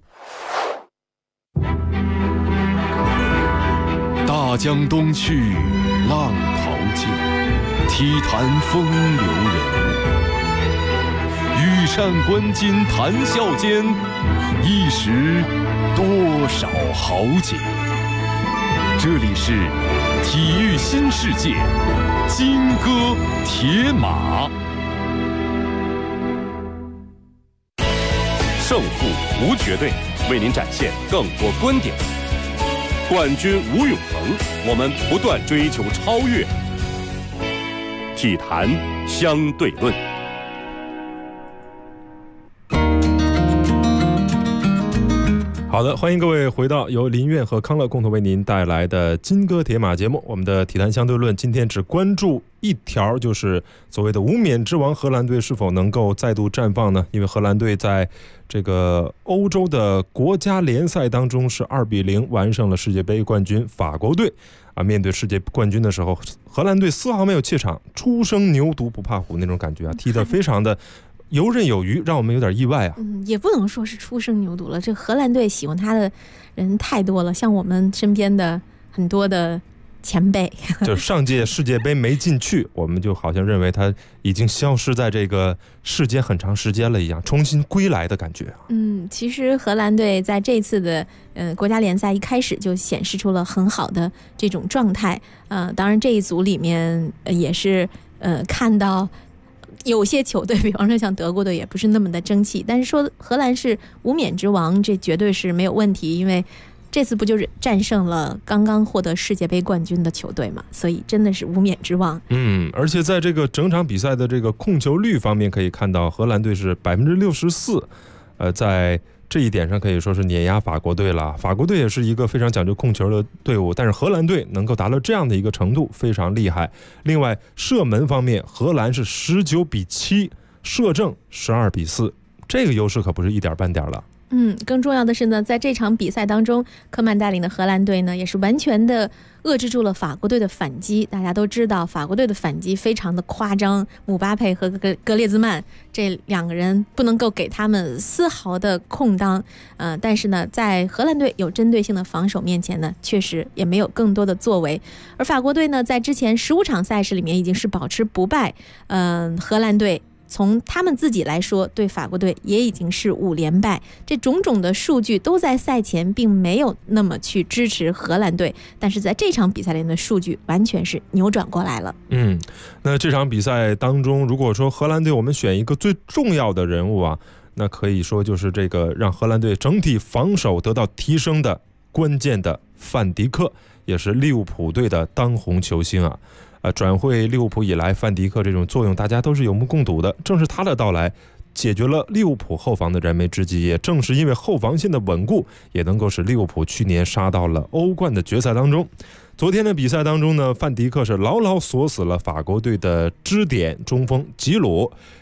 大江东去，浪淘尽，体坛风流人物。羽扇纶巾谈笑间，一时多少豪杰。这里是体育新世界，金戈铁马。胜负无绝对，为您展现更多观点。冠军无永恒，我们不断追求超越。体坛相对论。 好的，欢迎各位回到由林苑和康乐共同为您带来的金戈铁马节目。我们的体坛相对论今天只关注一条，就是所谓的无冕之王荷兰队是否能够再度绽放呢？因为荷兰队在这个欧洲的国家联赛当中是2-0完胜了世界杯冠军法国队啊。面对世界冠军的时候，荷兰队丝毫没有怯场，初生牛犊不怕虎那种感觉啊，踢得非常的游刃有余，让我们有点意外啊。 也不能说是初生牛犊了，这荷兰队喜欢他的人太多了，像我们身边的很多的前辈， 就上届世界杯没进去，我们就好像认为他已经消失在这个世间很长时间了一样，重新归来的感觉。 其实荷兰队在这次的国家联赛一开始就显示出了很好的这种状态。当然这一组里面也是看到有些球队，比方说像德国队也不是那么的争气，但是说荷兰是无冕之王，这绝对是没有问题，因为这次不就是战胜了刚刚获得世界杯冠军的球队嘛，所以真的是无冕之王。 而且在这个整场比赛的这个控球率方面可以看到，荷兰队是64%，在这一点上可以说是碾压法国队了。法国队也是一个非常讲究控球的队伍，但是荷兰队能够达到这样的一个程度非常厉害。另外射门方面，荷兰是19-7，射正12-4，这个优势可不是一点半点了。 更重要的是呢，在这场比赛当中，科曼带领的荷兰队呢，也是完全的遏制住了法国队的反击。大家都知道，法国队的反击非常的夸张，姆巴佩和格列兹曼这两个人不能够给他们丝毫的空当。但是呢，在荷兰队有针对性的防守面前呢，确实也没有更多的作为。而法国队呢，在之前15场赛事里面已经是保持不败。荷兰队从他们自己来说，对法国队也已经是5连败，这种种的数据都在赛前并没有那么去支持荷兰队，但是在这场比赛里的数据完全是扭转过来了。 那这场比赛当中，如果说荷兰队我们选一个最重要的人物啊，那可以说就是这个让荷兰队整体防守得到提升的关键的范迪克，也是利物浦队的当红球星啊。转会利物浦以来，范迪克这种作用大家都是有目共睹的，正是他的到来解决了利物浦后防的燃眉之急，也正是因为后防线的稳固，也能够使利物浦去年杀到了欧冠的决赛当中。昨天的比赛当中呢，范迪克是牢牢锁死了法国队的支点中锋吉鲁，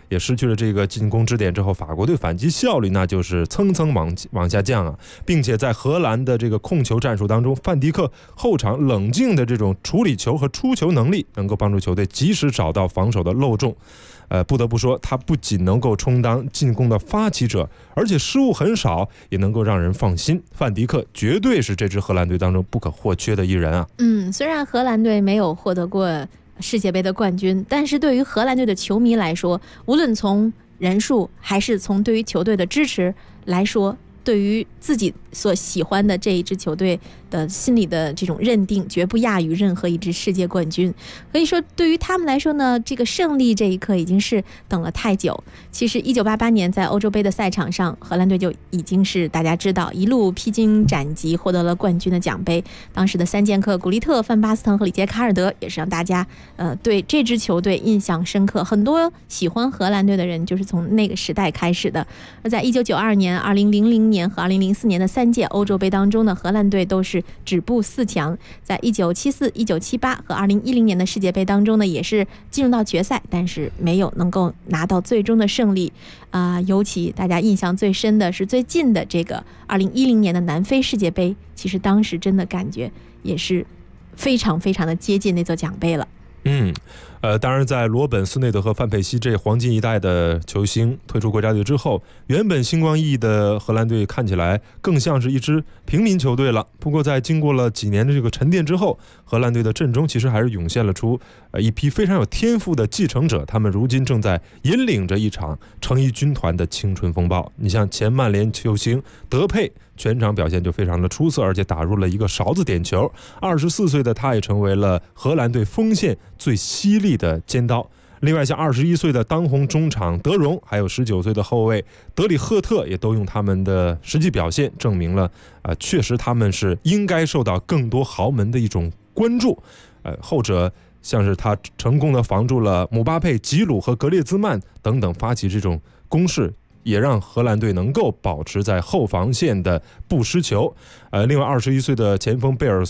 也失去了这个进攻支点之后，法国队反击效率那就是蹭蹭往下降啊，并且在荷兰的这个控球战术当中，范迪克后场冷静的这种处理球和出球能力，能够帮助球队及时找到防守的漏洞。不得不说，他不仅能够充当进攻的发起者，而且失误很少，也能够让人放心。范迪克绝对是这支荷兰队当中不可或缺的一人啊。 虽然荷兰队没有获得过世界杯的冠军，但是对于荷兰队的球迷来说，无论从人数还是从对于球队的支持来说，对于自己所喜欢的这一支球队的心理的这种认定，绝不亚于任何一支世界冠军。可以说对于他们来说呢，这个胜利这一刻已经是等了太久。其实1988年在欧洲杯的赛场上，荷兰队就已经是大家知道一路披荆斩棘获得了冠军的奖杯。当时的三剑客古利特、范巴斯滕和里杰卡尔德也是让大家对这支球队印象深刻，很多喜欢荷兰队的人就是从那个时代开始的。而在1992年、2000年和2004年的3届欧洲杯当中呢，荷兰队都是止步4强。在1974、1978和2010年的世界杯当中呢，也是进入到决赛，但是没有能够拿到最终的胜利。尤其大家印象最深的是最近的这个2010年的南非世界杯，其实当时真的感觉也是非常非常的接近那座奖杯了。 当然在罗本、斯内德和范佩西这黄金一代的球星退出国家队之后，原本星光熠熠的荷兰队看起来更像是一支平民球队了。不过在经过了几年的这个沉淀之后，荷兰队的阵中其实还是涌现了出一批非常有天赋的继承者，他们如今正在引领着一场成衣军团的青春风暴。你像前曼联球星德佩，全场表现就非常的出色，而且打入了一个勺子点球。24岁的他也成为了荷兰队锋线最犀利的尖刀。另外像21岁的当红中场德容，还有19岁的后卫德里赫特，也都用他们的实际表现证明了确实他们是应该受到更多豪门的一种关注。后者像是他成功的防住了姆巴佩、吉鲁和格列兹曼等等发起这种攻势，也让荷兰队能够保持在后防线的不失球。另外21岁的前锋贝尔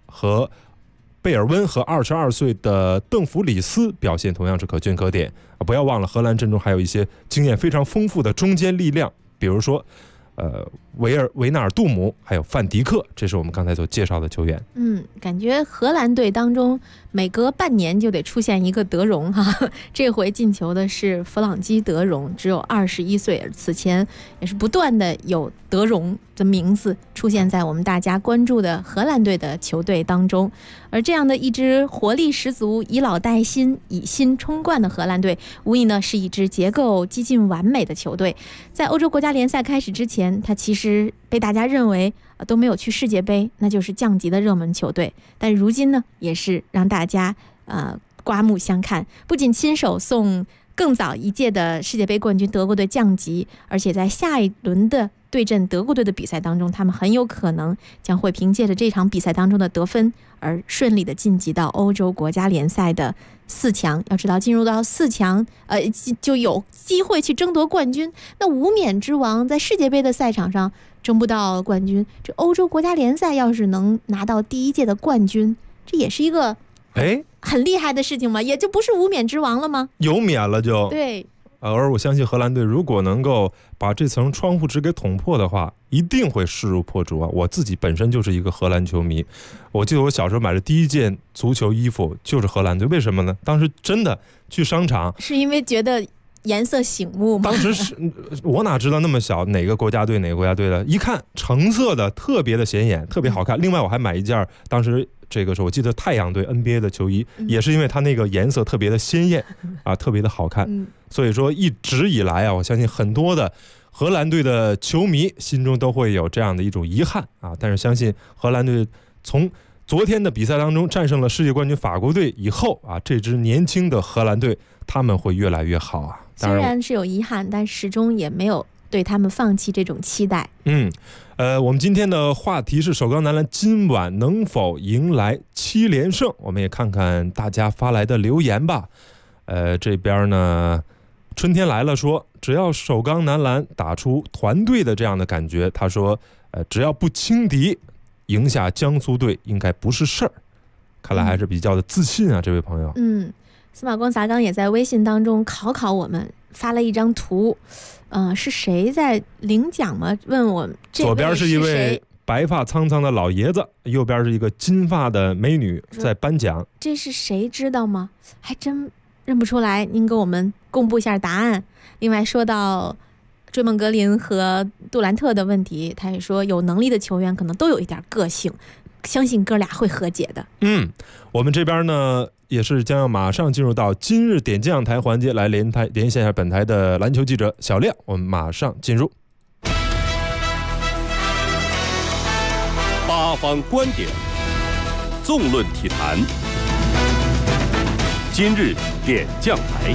温和22岁的邓弗里斯表现同样是可圈可点。不要忘了荷兰阵中还有一些经验非常丰富的中坚力量，比如说维纳尔杜姆还有范迪克，这是我们刚才所介绍的球员。 感觉荷兰队当中每隔半年就得出现一个德容哈。这回进球的是弗朗基·德容，只有21岁，而此前也是不断的有德容的名字出现在我们大家关注的荷兰队的球队当中。而这样的一支活力十足、以老带新、以新冲冠的荷兰队，无疑呢是一支结构几近完美的球队。在欧洲国家联赛开始之前，他其实被大家认为都没有去世界杯，那就是降级的热门球队。但如今呢，也是让大家刮目相看，不仅亲手送更早一届的世界杯冠军德国队降级，而且在下一轮的对阵德国队的比赛当中，他们很有可能将会凭借着这场比赛当中的得分而顺利的晋级到欧洲国家联赛的4强。要知道进入到4强就有机会去争夺冠军。那无冕之王在世界杯的赛场上争不到冠军，这欧洲国家联赛要是能拿到第1届的冠军，这也是一个很厉害的事情吗？也就不是无冕之王了吗？ 有冕了就对。 而我相信荷兰队如果能够把这层窗户纸给捅破的话，一定会势如破竹啊！我自己本身就是一个荷兰球迷，我记得我小时候买的第一件足球衣服就是荷兰队。为什么呢？当时真的去商场， 是因为觉得颜色醒目吗？ 当时是我哪知道那么小哪个国家队的，一看橙色的特别的显眼，特别好看。另外我还买一件当时这个是我记得太阳队 NBA 的球衣，也是因为它那个颜色特别的鲜艳特别的好看。所以说一直以来我相信很多的荷兰队的球迷心中都会有这样的一种遗憾但是相信荷兰队从昨天的比赛当中战胜了世界冠军法国队以后这支年轻的荷兰队他们会越来越好虽然是有遗憾，但始终也没有对他们放弃这种期待。 我们今天的话题是首钢男篮今晚能否迎来7连胜？我们也看看大家发来的留言吧。这边呢，春天来了说，只要首钢男篮打出团队的这样的感觉，他说，只要不轻敌，赢下江苏队应该不是事儿。看来还是比较的自信这位朋友。 司马光砸缸也在微信当中考我们， 发了一张图，是谁在领奖吗？问我左边是一位白发苍苍的老爷子，右边是一个金发的美女在颁奖。 这是谁知道吗？还真认不出来，您给我们公布一下答案。另外说到追梦格林和杜兰特的问题，他也说有能力的球员可能都有一点个性，相信哥俩会和解的。 我们这边呢也是将要马上进入到今日点将台环节，来连线一下本台的篮球记者小亮，我们马上进入。 八方观点，纵论体坛，今日点将台。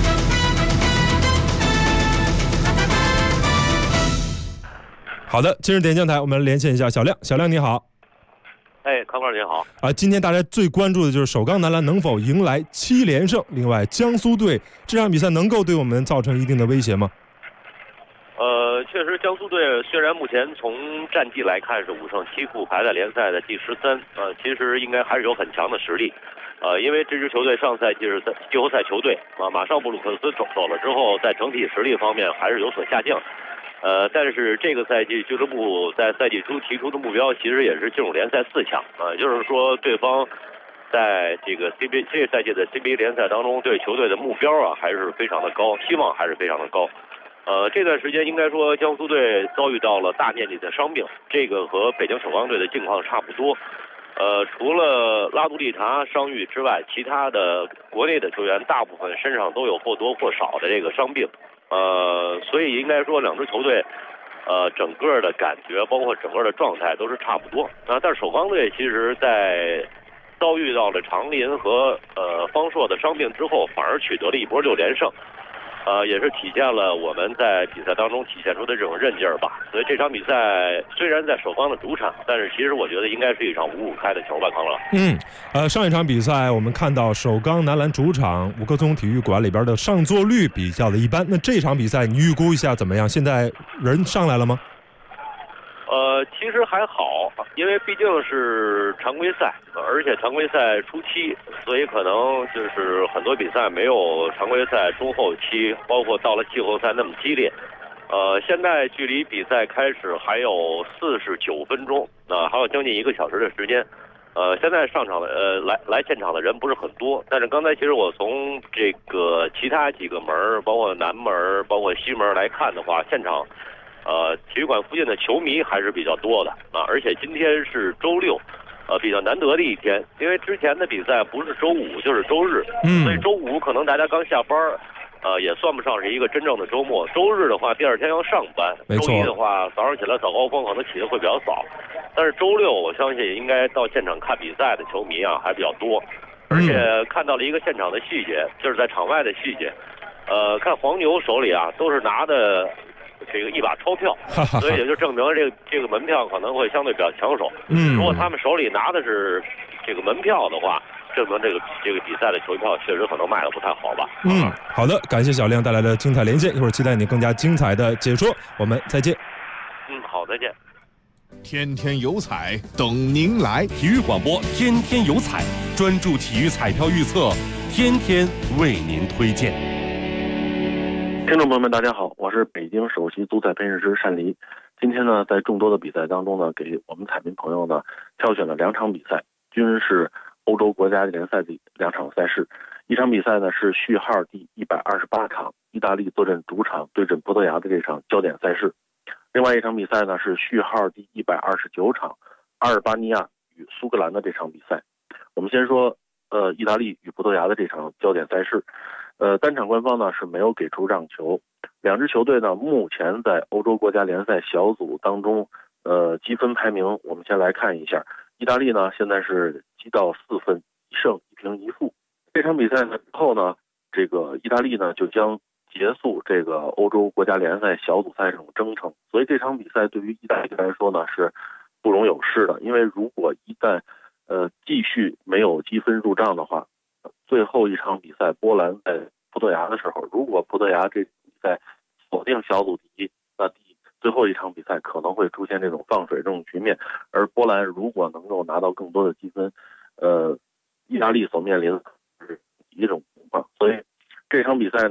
好的，今日点将台，我们连线一下小亮。小亮你好。 康哥您好。 今天大家最关注的就是首钢男篮能否迎来7连胜。另外，江苏队这场比赛能够对我们造成一定的威胁吗？ 确实，江苏队虽然目前从战绩来看是5胜7负，排在联赛的第13，其实应该还是有很强的实力。因为这支球队上赛季是季后赛球队马上布鲁克斯走了之后，在整体实力方面还是有所下降。但是这个赛季俱乐部在赛季初提出的目标其实也是进入联赛4强也就是说对方在这个这个赛季的 CBA 联赛当中对球队的目标还是非常的高，希望还是非常的高。这段时间应该说江苏队遭遇到了大面积的伤病，这个和北京首钢队的境况差不多。除了拉杜利查伤愈之外，其他的国内的球员大部分身上都有或多或少的这个伤病。所以应该说两支球队，整个的感觉包括整个的状态都是差不多。但是首钢队其实在遭遇到了常林和方硕的伤病之后，反而取得了一波6连胜。也是体现了我们在比赛当中体现出的这种韧劲儿吧。所以这场比赛虽然在首钢的主场，但是其实我觉得应该是一场5-5开的球吧，康乐。 上一场比赛我们看到首钢男篮主场吴克松体育馆里边的上座率比较的一般，那这场比赛你预估一下怎么样？现在人上来了吗？ 其实还好，因为毕竟是常规赛，而且常规赛初期，所以可能就是很多比赛没有常规赛中后期，包括到了季后赛那么激烈。现在距离比赛开始还有49分钟，还有将近1个小时的时间。现在上场的来现场的人不是很多，但是刚才其实我从这个其他几个门，包括南门、包括西门来看的话，现场。体育馆附近的球迷还是比较多的而且今天是周六，比较难得的一天，因为之前的比赛不是周5就是周日，所以周5可能大家刚下班，也算不上是一个真正的周末。周日的话，第二天要上班，周一的话早上起来早高峰可能起得会比较早，但是周六我相信应该到现场看比赛的球迷还比较多，而且看到了一个现场的细节，就是在场外的细节，看黄牛手里都是拿的。这个一把钞票，所以也就证明这个门票可能会相对比较抢手。如果他们手里拿的是这个门票的话，证明这个比赛的球票确实可能卖的不太好吧。 好的，感谢小亮带来的精彩连线，一会儿期待你更加精彩的解说，我们再见。 好，再见。 天天有彩等您来， 体育广播天天有彩，专注体育彩票预测，天天为您推荐。 听众朋友们，大家好，我是北京首席足彩分析师单黎。今天呢，在众多的比赛当中呢，给我们彩民朋友呢挑选了2场比赛，均是欧洲国家联赛的2场赛事。一场比赛呢是序号第128场，意大利坐镇主场对阵葡萄牙的这场焦点赛事。另外一场比赛呢是序号第129场，阿尔巴尼亚与苏格兰的这场比赛。我们先说意大利与葡萄牙的这场焦点赛事。单场官方呢是没有给出让球，两支球队呢目前在欧洲国家联赛小组当中，积分排名我们先来看一下。意大利呢现在是积到4分，1胜1平1负。这场比赛呢之后呢，这个意大利呢就将结束这个欧洲国家联赛小组赛这种征程，所以这场比赛对于意大利来说呢是不容有失的，因为如果一旦继续没有积分入账的话，最后一场比赛波兰在葡萄牙的时候，如果葡萄牙这比赛锁定小组第一，那最后一场比赛可能会出现这种放水这种局面，而波兰如果能够拿到更多的积分，意大利所面临的是一种情况。所以这场比赛呢，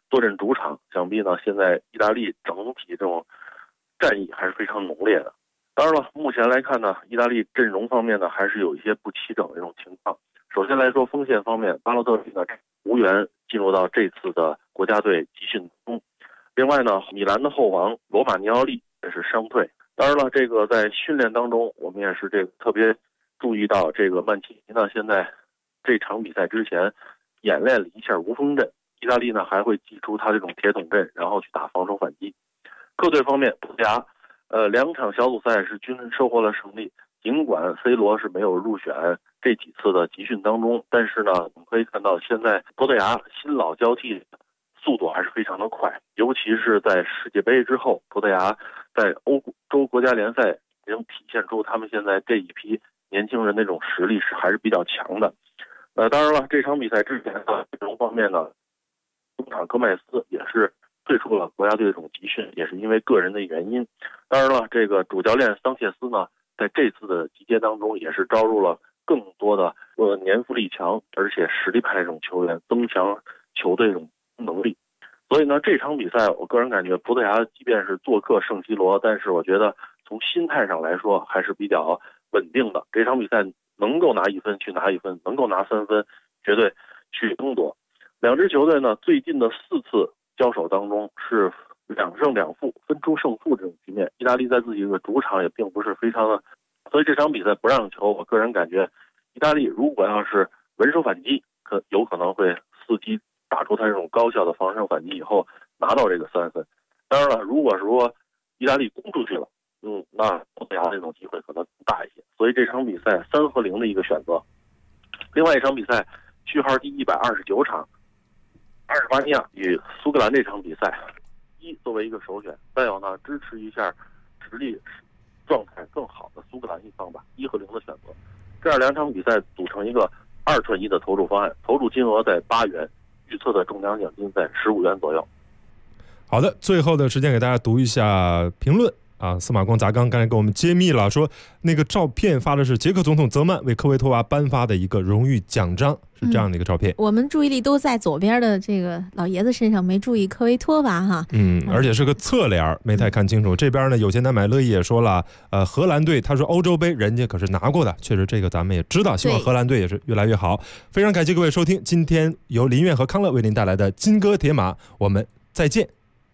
坐镇主场，想必呢现在意大利整体这种战意还是非常浓烈的。当然了，目前来看呢，意大利阵容方面呢还是有一些不齐整的这种情况。首先来说，锋线方面，巴洛特利呢无缘进入到这次的国家队集训中。另外呢，米兰的后防罗马尼奥利也是伤退。当然了，这个在训练当中，我们也是这个特别注意到，这个曼奇尼呢现在这场比赛之前演练了一下无锋阵，意大利呢还会祭出他这种铁桶阵，然后去打防守反击。客队方面，葡萄牙2场小组赛是均收获了胜利，尽管 C 罗是没有入选这几次的集训当中，但是呢，我们可以看到现在葡萄牙新老交替速度还是非常的快，尤其是在世界杯之后，葡萄牙在欧洲国家联赛已经体现出他们现在这一批年轻人那种实力是还是比较强的。当然了，这场比赛之前的阵容方面呢，中场戈麦斯也是退出了国家队这种集训，也是因为个人的原因。当然了，这个主教练桑切斯呢，在这次的集结当中也是招入了更多的年富力强而且实力派这种球员，增强球队这种能力。所以呢，这场比赛我个人感觉葡萄牙即便是做客圣西罗，但是我觉得从心态上来说还是比较稳定的。这场比赛能够拿1分去拿1分，能够拿3分绝对去争夺。两支球队呢最近的4次交手当中是2胜2负，分出胜负这种局面。意大利在自己的主场也并不是非常的，所以这场比赛不让球，我个人感觉意大利如果要是稳守反击，有可能会伺机打出他这种高效的防守反击以后拿到这个3分。当然了，如果说意大利攻出去了，那葡萄牙这种机会可能更大一些。所以这场比赛3和0的一个选择。另外一场比赛序号第129场，阿尔巴尼亚与苏格兰这场比赛，作为一个首选，再有呢支持一下实力状态更好的苏格兰一方吧，1和0的选择。这样2场比赛组成一个2串1的投注方案，投注金额在8元，预测的中奖奖金在15元左右。 好的，最后的时间给大家读一下评论啊。司马光砸缸刚才给我们揭秘了，说那个照片发的是捷克总统泽曼为科维托娃颁发的一个荣誉奖章，是这样的一个照片。 我们注意力都在左边的这个老爷子身上，没注意科维托娃哈。 而且是个侧脸，没太看清楚。这边呢，有钱难买乐意也说了，荷兰队他说欧洲杯人家可是拿过的，确实这个咱们也知道，希望荷兰队也是越来越好。非常感谢各位收听今天由林苑和康乐为您带来的金戈铁马，我们再见。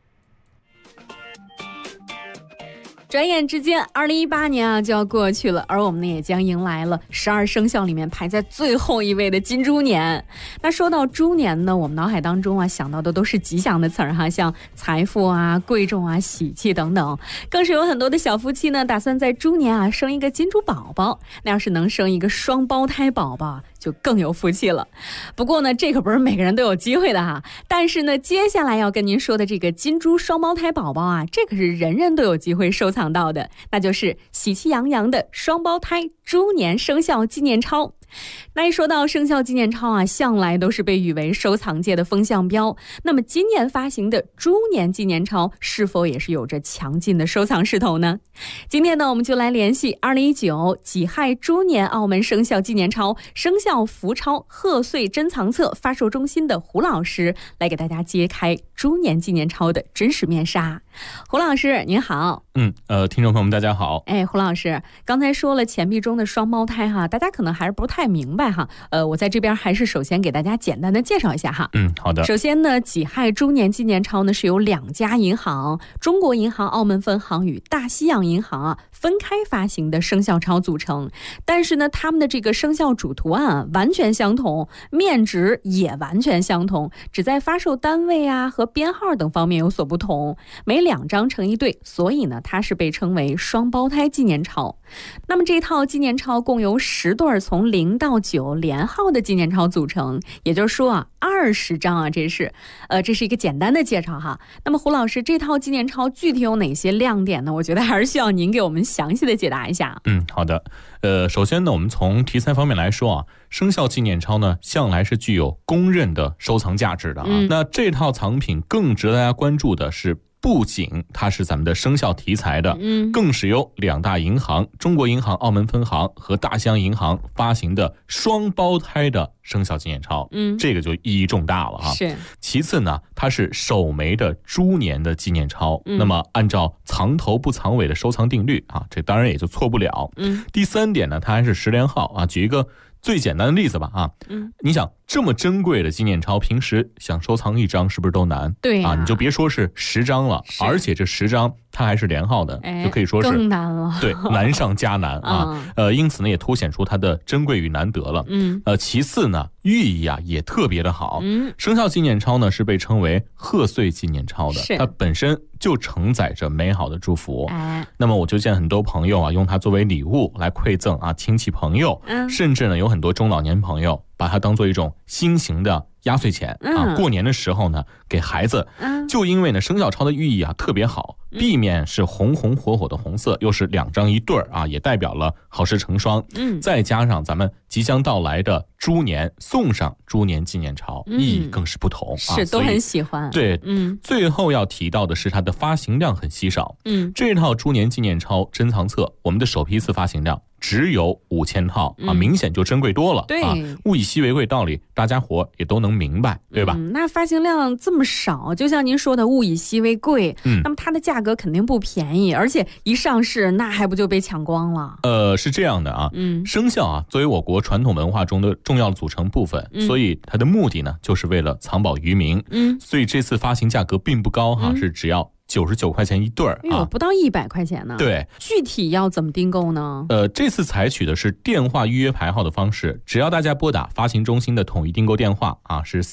转眼之间2018年就要过去了，而我们呢也将迎来了12生肖里面排在最后一位的金猪年。那说到猪年呢，我们脑海当中想到的都是吉祥的词儿像财富贵重喜气等等，更是有很多的小夫妻呢打算在猪年生一个金猪宝宝。那要是能生一个双胞胎宝宝就更有福气了。不过呢，这可不是每个人都有机会的但是呢，接下来要跟您说的这个金猪双胞胎宝宝这可是人人都有机会收藏到的，那就是喜气洋洋的双胞胎猪年生肖纪念钞。那一说到生肖纪念钞向来都是被誉为收藏界的风向标。那么今年发行的猪年纪念钞是否也是有着强劲的收藏势头呢？今天呢，我们就来联系2019己亥猪年澳门生肖纪念钞生肖福钞贺岁珍藏册发售中心的胡老师，来给大家揭开猪年纪念钞的真实面纱。胡老师您好。 听众朋友们大家好。 胡老师刚才说了钱币中的双胞胎大家可能还是不太明白我在这边还是首先给大家简单的介绍一下好的。 首先呢，己亥猪年纪念钞呢是由2家银行中国银行澳门分行与大西洋银行分开发行的生肖钞组成，但是呢，他们的这个生肖主图案完全相同，面值也完全相同，只在发售单位和编号等方面有所不同，每2张成一对，所以呢，它是被称为双胞胎纪念钞。那么这套纪念钞共由10对从0到9连号的纪念钞组成，也就是说20张这是一个简单的介绍那么胡老师，这套纪念钞具体有哪些亮点呢？我觉得还是需要您给我们详细的解答一下。 好的。首先呢，我们从题材方面来说生肖纪念钞呢向来是具有公认的收藏价值的那这套藏品更值得大家关注的是不仅它是咱们的生肖题材的，更是由2大银行中国银行澳门分行和大西洋银行发行的双胞胎的生肖纪念钞，这个就意义重大了啊。 是。 其次呢，它是首枚的猪年的纪念钞，那么按照藏头不藏尾的收藏定律啊，这当然也就错不了。第3点呢，它还是10连号啊。举一个最简单的例子吧啊，你想这么珍贵的纪念钞，平时想收藏1张是不是都难？ 对啊，你就别说是10张了，而且这10张它还是连号的，就可以说是更难了。 对，难上加难啊。因此呢，也凸显出它的珍贵与难得了。其次呢，寓意啊也特别的好。生肖纪念钞呢是被称为贺岁纪念钞的，它本身就承载着美好的祝福。那么我就见很多朋友啊，用它作为礼物来馈赠啊亲戚朋友，甚至呢有很多中老年朋友把它当做一种新型的压岁钱啊，过年的时候呢给孩子。就因为呢生肖钞的寓意啊特别好，地面是红红火火的红色，又是2张一对儿啊，也代表了好事成双。再加上咱们即将到来的猪年，送上猪年纪念钞，意义更是不同。 是都很喜欢。 对，最后要提到的是它的发行量很稀少。这套猪年纪念钞珍藏册，我们的首批次发行量只有5000套啊，明显就珍贵多了。 对， 物以稀为贵道理，大家伙也都能明白，对吧？ 那发行量这么少，就像您说的物以稀为贵，那么它的价格肯定不便宜，而且一上市那还不就被抢光了？ 是这样的啊，生肖啊作为我国传统文化中的重要的组成部分，所以它的目的呢就是为了藏宝于民。所以这次发行价格并不高哈，是只要99块钱一对儿啊， 不到100块钱呢。 对，具体要怎么订购呢？ 这次采取的是电话预约排号的方式，只要大家拨打发行中心的统一订购电话啊，是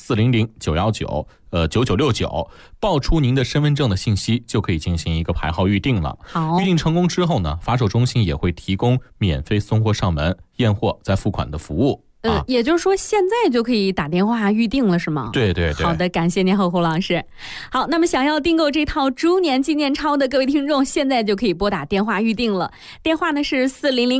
400-919-9969，报出您的身份证的信息，就可以进行一个排号预定了。 好， 预定成功之后呢，发售中心也会提供免费送货上门、验货再付款的服务。 也就是说现在就可以打电话预定了是吗？ 对对对。 好的，感谢您胡老师。好，那么想要订购这套猪年纪念钞的各位听众，现在就可以拨打电话预定了。电话呢是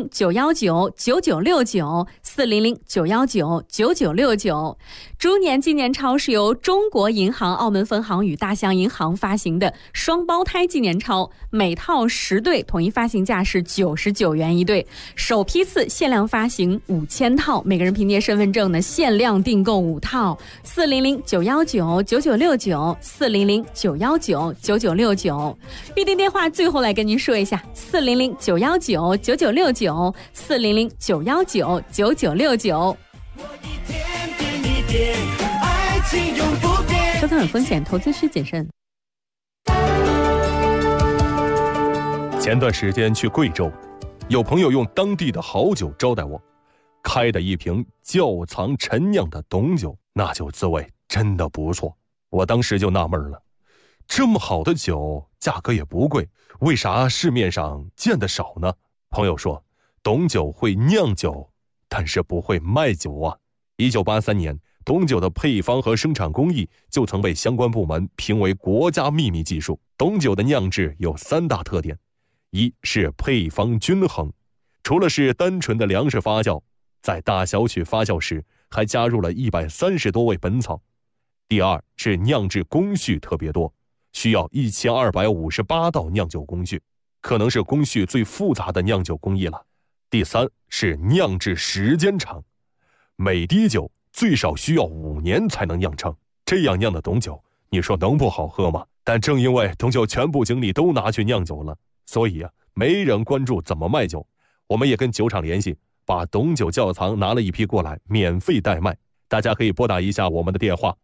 400-919-9969，400-919-9969。猪年纪念钞是由中国银行澳门分行与大西洋银行发行的双胞胎纪念钞，每套10对，统一发行价是99元一对，首批次限量发行5000套，每个人凭借身份证呢限量订购5套。400-919-9969，400-919-9969。预定电话最后来跟您说一下，400-919-9969，400-919-9969。收藏有风险，投资需谨慎。 前段时间去贵州，有朋友用当地的好酒招待我，开的一瓶窖藏陈酿的董酒，那酒滋味真的不错。我当时就纳闷了，这么好的酒价格也不贵，为啥市面上见得少呢？朋友说，董酒会酿酒，但是不会卖酒啊。1983年，董酒的配方和生产工艺就曾被相关部门评为国家秘密技术。董酒的酿制有3大特点，一是配方均衡，除了是单纯的粮食发酵，在大小曲发酵时还加入了130多味本草。第二是酿制工序特别多，需要1258道酿酒工序，可能是工序最复杂的酿酒工艺了。第三是酿制时间长，每滴酒最少需要5年才能酿成，这样酿的董酒，你说能不好喝吗？但正因为董酒全部精力都拿去酿酒了，所以没人关注怎么卖酒。我们也跟酒厂联系，把董酒窖藏拿了一批过来，免费代卖。大家可以拨打一下我们的电话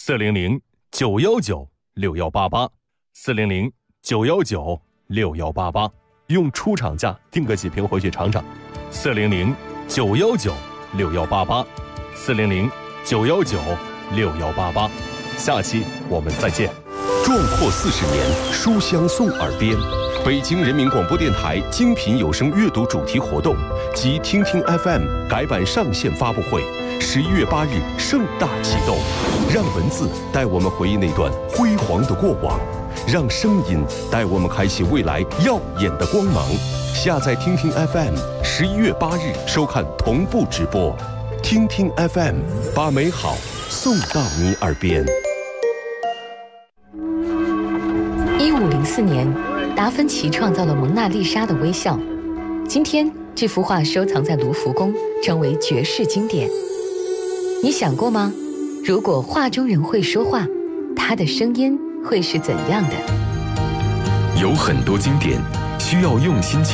，400-919-6188，400-919-6188，用出厂价订个几瓶回去尝尝。400-919-6188，400-919-6188。下期我们再见。 壮阔40年，书香送耳边。北京人民广播电台精品有声阅读主题活动及听听 FM 改版上线发布会，11月8日盛大启动。让文字带我们回忆那段辉煌的过往，让声音带我们开启未来耀眼的光芒。下载听听 FM，11月8日收看同步直播。听听 FM， 把美好送到你耳边。 1504年，达芬奇创造了蒙娜丽莎的微笑。今天，这幅画收藏在卢浮宫，成为绝世经典。你想过吗？如果画中人会说话，他的声音会是怎样的？ 有很多经典需要用心